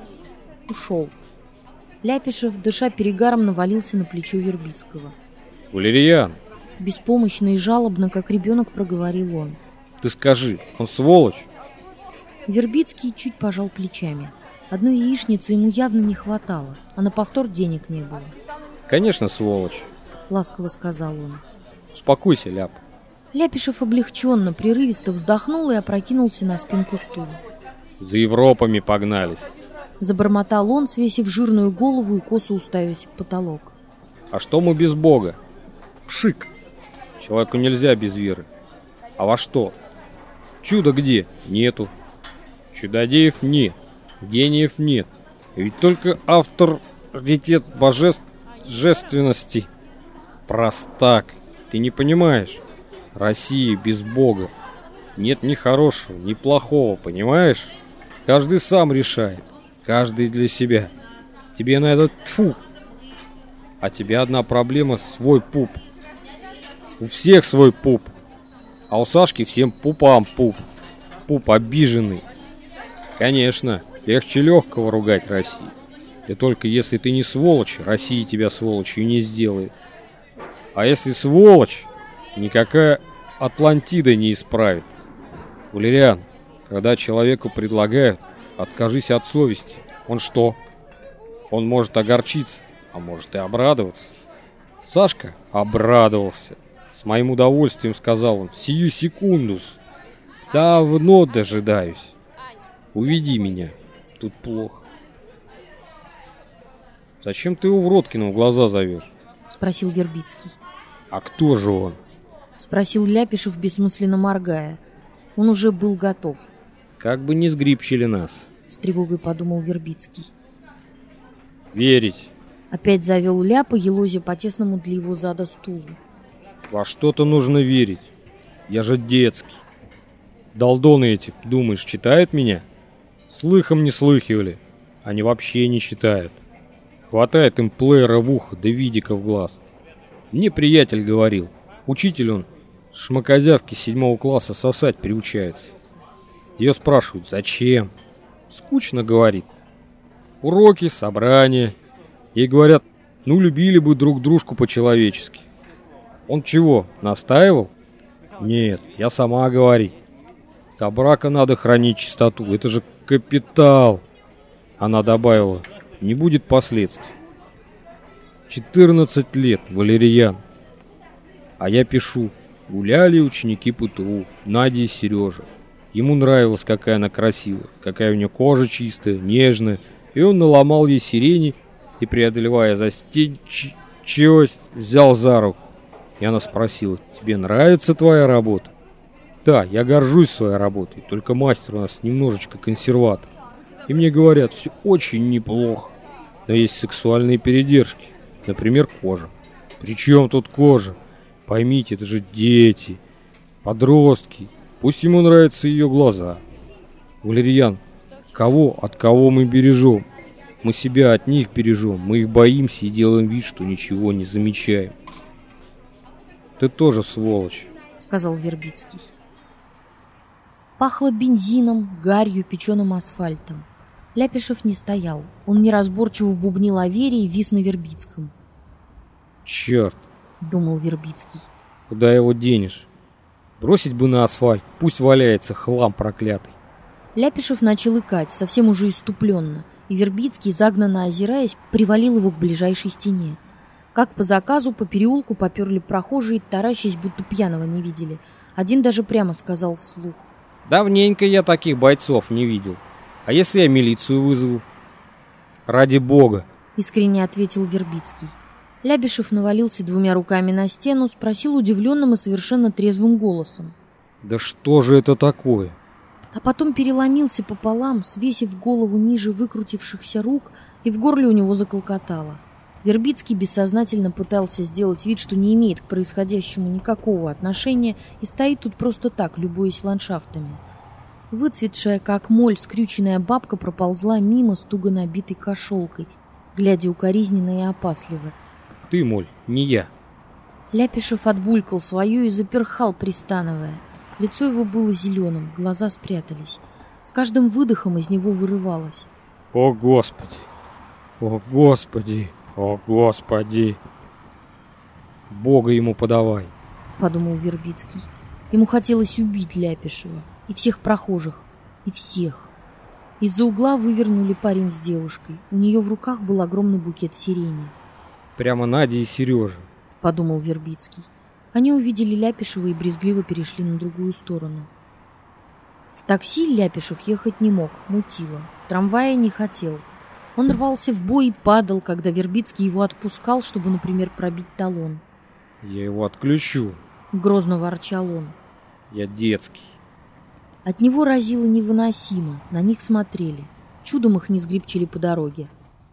[SPEAKER 1] Ушел. Ляпишев, дыша перегаром, навалился на плечо Вербицкого.
[SPEAKER 2] Валерьян!
[SPEAKER 1] Беспомощно и жалобно, как ребенок, проговорил он.
[SPEAKER 2] Ты скажи, он сволочь?
[SPEAKER 1] Вербицкий чуть пожал плечами. Одной яичницы ему явно не хватало, а на повтор денег не было.
[SPEAKER 2] Конечно, сволочь,
[SPEAKER 1] ласково сказал он.
[SPEAKER 2] Успокойся, Ляп.
[SPEAKER 1] Ляпишев облегченно, прерывисто вздохнул и опрокинулся на спинку стула.
[SPEAKER 2] За Европами погнались.
[SPEAKER 1] Забормотал он, свесив жирную голову и косо уставясь в потолок.
[SPEAKER 2] А что мы без Бога? Пшик. Человеку нельзя без веры. А во что? Чудо где? Нету. Чудодеев нет. Гениев нет. Ведь только авторитет божественности. Простак. Ты не понимаешь. Россия без Бога. Нет ни хорошего, ни плохого, понимаешь? Каждый сам решает. Каждый для себя. Тебе на это тьфу. А тебе одна проблема — свой пуп. У всех свой пуп. А у Сашки всем пупам пуп. Пуп обиженный. Конечно, легче легкого ругать Россию. И только если ты не сволочь, Россия тебя сволочью не сделает. А если сволочь, никакая Атлантида не исправит. Валериан, когда человеку предлагают, откажись от совести. Он что? Он может огорчиться, а может и обрадоваться. Сашка обрадовался. С моим удовольствием, сказал он, сию секундус. Давно дожидаюсь. Уведи меня, тут плохо. Зачем ты его в Роткину в глаза зовешь?
[SPEAKER 1] Спросил Вербицкий.
[SPEAKER 2] А кто же он?
[SPEAKER 1] Спросил Ляпишев, бессмысленно моргая. Он уже был готов.
[SPEAKER 2] Как бы не сгрипчили нас.
[SPEAKER 1] С тревогой подумал Вербицкий.
[SPEAKER 2] Верить.
[SPEAKER 1] Опять завел Ляпа, елозя по тесному для его зада стулу.
[SPEAKER 2] Во что-то нужно верить. Я же детский. Долдоны эти, думаешь, читают меня? Слыхом не слыхивали. Они вообще не читают. Хватает им плеера в ухо, да видика в глаз. Мне приятель говорил. Учитель он шмакозявки 7 класса сосать приучается. Ее спрашивают, зачем? Скучно, говорит. Уроки, собрания. Ей говорят, ну любили бы друг дружку по-человечески. Он чего, настаивал? Нет, я сама говорит. До брака надо хранить чистоту, это же капитал. Она добавила, не будет последствий. 14 лет, Валериан. А я пишу, гуляли ученики ПТУ, Надя и Сережа. Ему нравилось, какая она красивая, какая у нее кожа чистая, нежная. И он наломал ей сирени и, преодолевая застенчивость, взял за руку. И она спросила, тебе нравится твоя работа? Да, я горжусь своей работой, только мастер у нас немножечко консерватор. И мне говорят, все очень неплохо. Но есть сексуальные передержки, например, кожа. При чем тут кожа? Поймите, это же дети, подростки. Пусть ему нравятся ее глаза. Валерьян, от кого мы бережем? Мы себя от них бережем, мы их боимся и делаем вид, что ничего не замечаем. Ты тоже сволочь,
[SPEAKER 1] сказал Вербицкий. Пахло бензином, гарью, печеным асфальтом. Ляпишев не стоял. Он неразборчиво бубнил о Вере и вис на Вербицком.
[SPEAKER 2] Черт,
[SPEAKER 1] думал Вербицкий.
[SPEAKER 2] Куда его денешь? Бросить бы на асфальт, пусть валяется хлам проклятый.
[SPEAKER 1] Ляпишев начал икать, совсем уже иступленно, и Вербицкий, загнанно озираясь, привалил его к ближайшей стене. Как по заказу, по переулку поперли прохожие, таращась, будто пьяного не видели. Один даже прямо сказал вслух.
[SPEAKER 2] Давненько я таких бойцов не видел. А если я милицию вызову? Ради бога,
[SPEAKER 1] искренне ответил Вербицкий. Ляпишев навалился 2 руками на стену, спросил удивленным и совершенно трезвым голосом.
[SPEAKER 2] Да что же это такое?
[SPEAKER 1] А потом переломился пополам, свесив голову ниже выкрутившихся рук, и в горле у него заклокотало. Вербицкий бессознательно пытался сделать вид, что не имеет к происходящему никакого отношения и стоит тут просто так, любуясь ландшафтами. Выцветшая, как моль, скрюченная бабка проползла мимо с туго набитой кошелкой, глядя укоризненно и опасливо.
[SPEAKER 2] Ты, моль, не я.
[SPEAKER 1] Ляпишев отбулькал свое и заперхал, пристановая. Лицо его было зеленым, глаза спрятались. С каждым выдохом из него вырывалось.
[SPEAKER 2] О, Господи! О, Господи! О, Господи! Бога ему подавай,
[SPEAKER 1] подумал Вербицкий. Ему хотелось убить Ляпишева и всех прохожих, и всех. Из-за угла вывернули парень с девушкой. У нее в руках был огромный букет сирени.
[SPEAKER 2] Прямо Надя и Сережа,
[SPEAKER 1] подумал Вербицкий. Они увидели Ляпишева и брезгливо перешли на другую сторону. В такси Ляпишев ехать не мог, мутило. В трамвае не хотел. Он рвался в бой и падал, когда Вербицкий его отпускал, чтобы, например, пробить талон.
[SPEAKER 2] Я его отключу,
[SPEAKER 1] грозно ворчал он.
[SPEAKER 2] Я детский.
[SPEAKER 1] От него разило невыносимо, на них смотрели. Чудом их не сгребчили по дороге.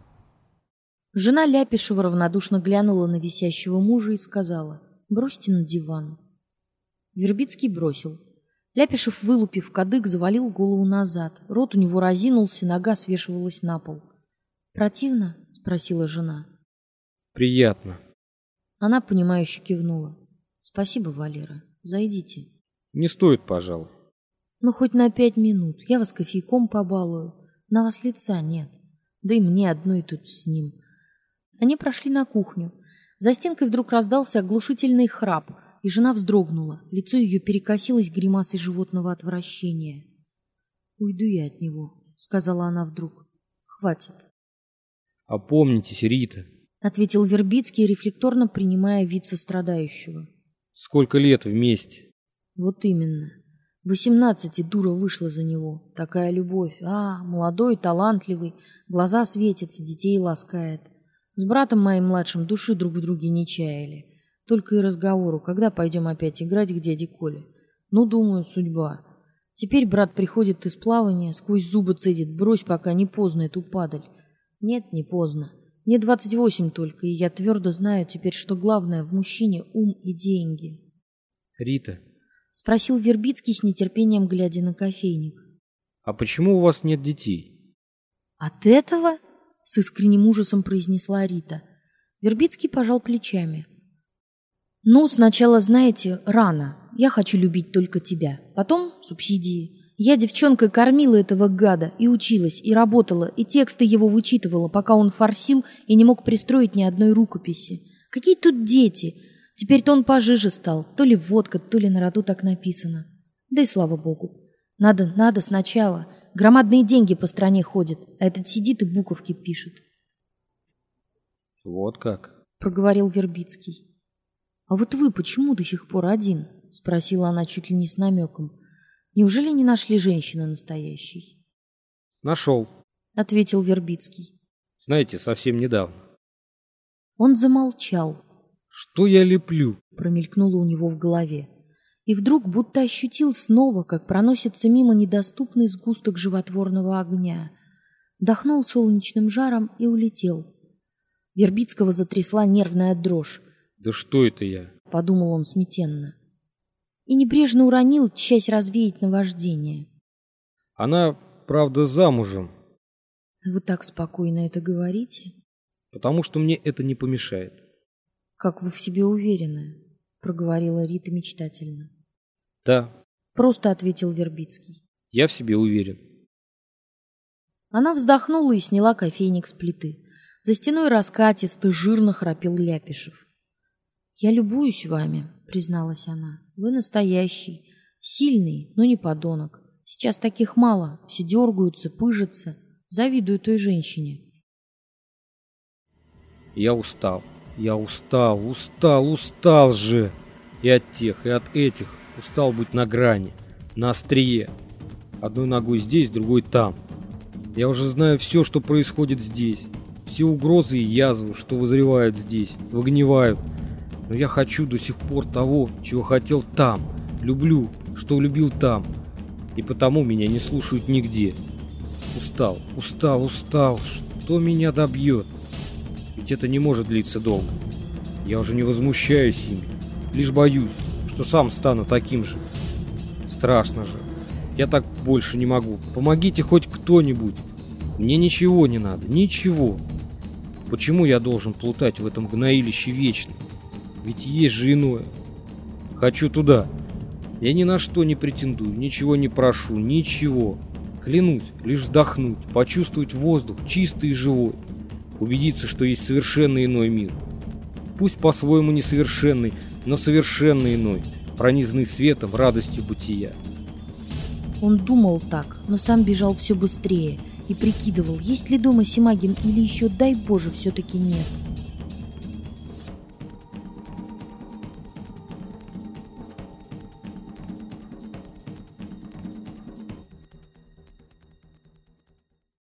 [SPEAKER 1] Жена Ляпишева равнодушно глянула на висящего мужа и сказала: «Бросьте на диван». Вербицкий бросил. Ляпишев, вылупив кадык, завалил голову назад. Рот у него разинулся, нога свешивалась на пол. «Противно?» — спросила жена.
[SPEAKER 2] «Приятно».
[SPEAKER 1] Она, понимающе кивнула. Спасибо, Валера. Зайдите.
[SPEAKER 2] Не стоит, пожалуй.
[SPEAKER 1] Ну, хоть на 5 минут. Я вас кофейком побалую. На вас лица нет. Да и мне одной тут с ним. Они прошли на кухню. За стенкой вдруг раздался оглушительный храп, и жена вздрогнула. Лицо ее перекосилось гримасой животного отвращения. «Уйду я от него», — сказала она вдруг. «Хватит».
[SPEAKER 2] «Опомнитесь, Рита»,
[SPEAKER 1] — ответил Вербицкий, рефлекторно принимая вид сострадающего.
[SPEAKER 2] «Сколько лет вместе?»
[SPEAKER 1] «Вот именно. 18 дура вышла за него. Такая любовь. Молодой, талантливый, глаза светятся, детей ласкает. С братом моим младшим души друг в друге не чаяли. Только и разговору, когда пойдем опять играть к дяде Коле. Ну, думаю, судьба. Теперь брат приходит из плавания, сквозь зубы цедит: брось, пока не поздно эту падаль. Нет, не поздно. Мне 28 только, и я твердо знаю теперь, что главное в мужчине — ум и деньги».
[SPEAKER 2] «Рита»,
[SPEAKER 1] — спросил Вербицкий с нетерпением, глядя на кофейник.
[SPEAKER 2] «А почему у вас нет детей?»
[SPEAKER 1] «От этого?» — с искренним ужасом произнесла Рита. Вербицкий пожал плечами. «Ну, сначала, знаете, рано. Я хочу любить только тебя. Потом субсидии. Я девчонкой кормила этого гада и училась, и работала, и тексты его вычитывала, пока он форсил и не мог пристроить ни одной рукописи. Какие тут дети? Теперь-то он пожиже стал. То ли водка, то ли на роду так написано. Да и слава богу. Надо сначала. Громадные деньги по стране ходят, а этот сидит и буковки пишет».
[SPEAKER 2] «Вот как»,
[SPEAKER 1] — проговорил Вербицкий. «А вот вы почему до сих пор один?» — спросила она чуть ли не с намеком. «Неужели не нашли женщины настоящей?»
[SPEAKER 2] «Нашел»,
[SPEAKER 1] — ответил Вербицкий.
[SPEAKER 2] «Знаете, совсем недавно».
[SPEAKER 1] Он замолчал.
[SPEAKER 2] «Что я леплю?»
[SPEAKER 1] — промелькнуло у него в голове. И вдруг будто ощутил снова, как проносится мимо недоступный сгусток животворного огня. Дохнул солнечным жаром и улетел. Вербицкого затрясла нервная дрожь.
[SPEAKER 2] «Да что это я?»
[SPEAKER 1] — подумал он смятенно. И небрежно уронил, часть развеять наваждение.
[SPEAKER 2] «Она, правда, замужем».
[SPEAKER 1] «Вы так спокойно это говорите?»
[SPEAKER 2] «Потому что мне это не помешает».
[SPEAKER 1] «Как вы в себе уверены», — проговорила Рита мечтательно.
[SPEAKER 2] «Да»,
[SPEAKER 1] — просто ответил Вербицкий.
[SPEAKER 2] «Я в себе уверен».
[SPEAKER 1] Она вздохнула и сняла кофейник с плиты. За стеной раскатисто, жирно храпел Ляпишев. «Я любуюсь вами», — призналась она. «Вы настоящий, сильный, но не подонок. Сейчас таких мало, все дергаются, пыжатся. Завидую той женщине».
[SPEAKER 2] «Я устал же. И от тех, и от этих. Устал быть на грани, на острие. Одной ногой здесь, другой там. Я уже знаю все, что происходит здесь. Все угрозы и язвы, что вызревают здесь, выгнивают. Но я хочу до сих пор того, чего хотел там. Люблю, что любил там. И потому меня не слушают нигде. Устал. Что меня добьет? Ведь это не может длиться долго. Я уже не возмущаюсь ими. Лишь боюсь, что сам стану таким же. Страшно же. Я так больше не могу. Помогите хоть кто-нибудь. Мне ничего не надо. Ничего. Почему я должен плутать в этом гноилище вечно? Ведь есть же иное. Хочу туда. Я ни на что не претендую, ничего не прошу, ничего. Клянусь, лишь вздохнуть, почувствовать воздух чистый и живой. Убедиться, что есть совершенно иной мир. Пусть по-своему несовершенный, но совершенно иной, пронизанный светом, радостью бытия.
[SPEAKER 1] Он думал так, но сам бежал все быстрее и прикидывал, есть ли дома Симагин или еще, дай Боже, все-таки нет.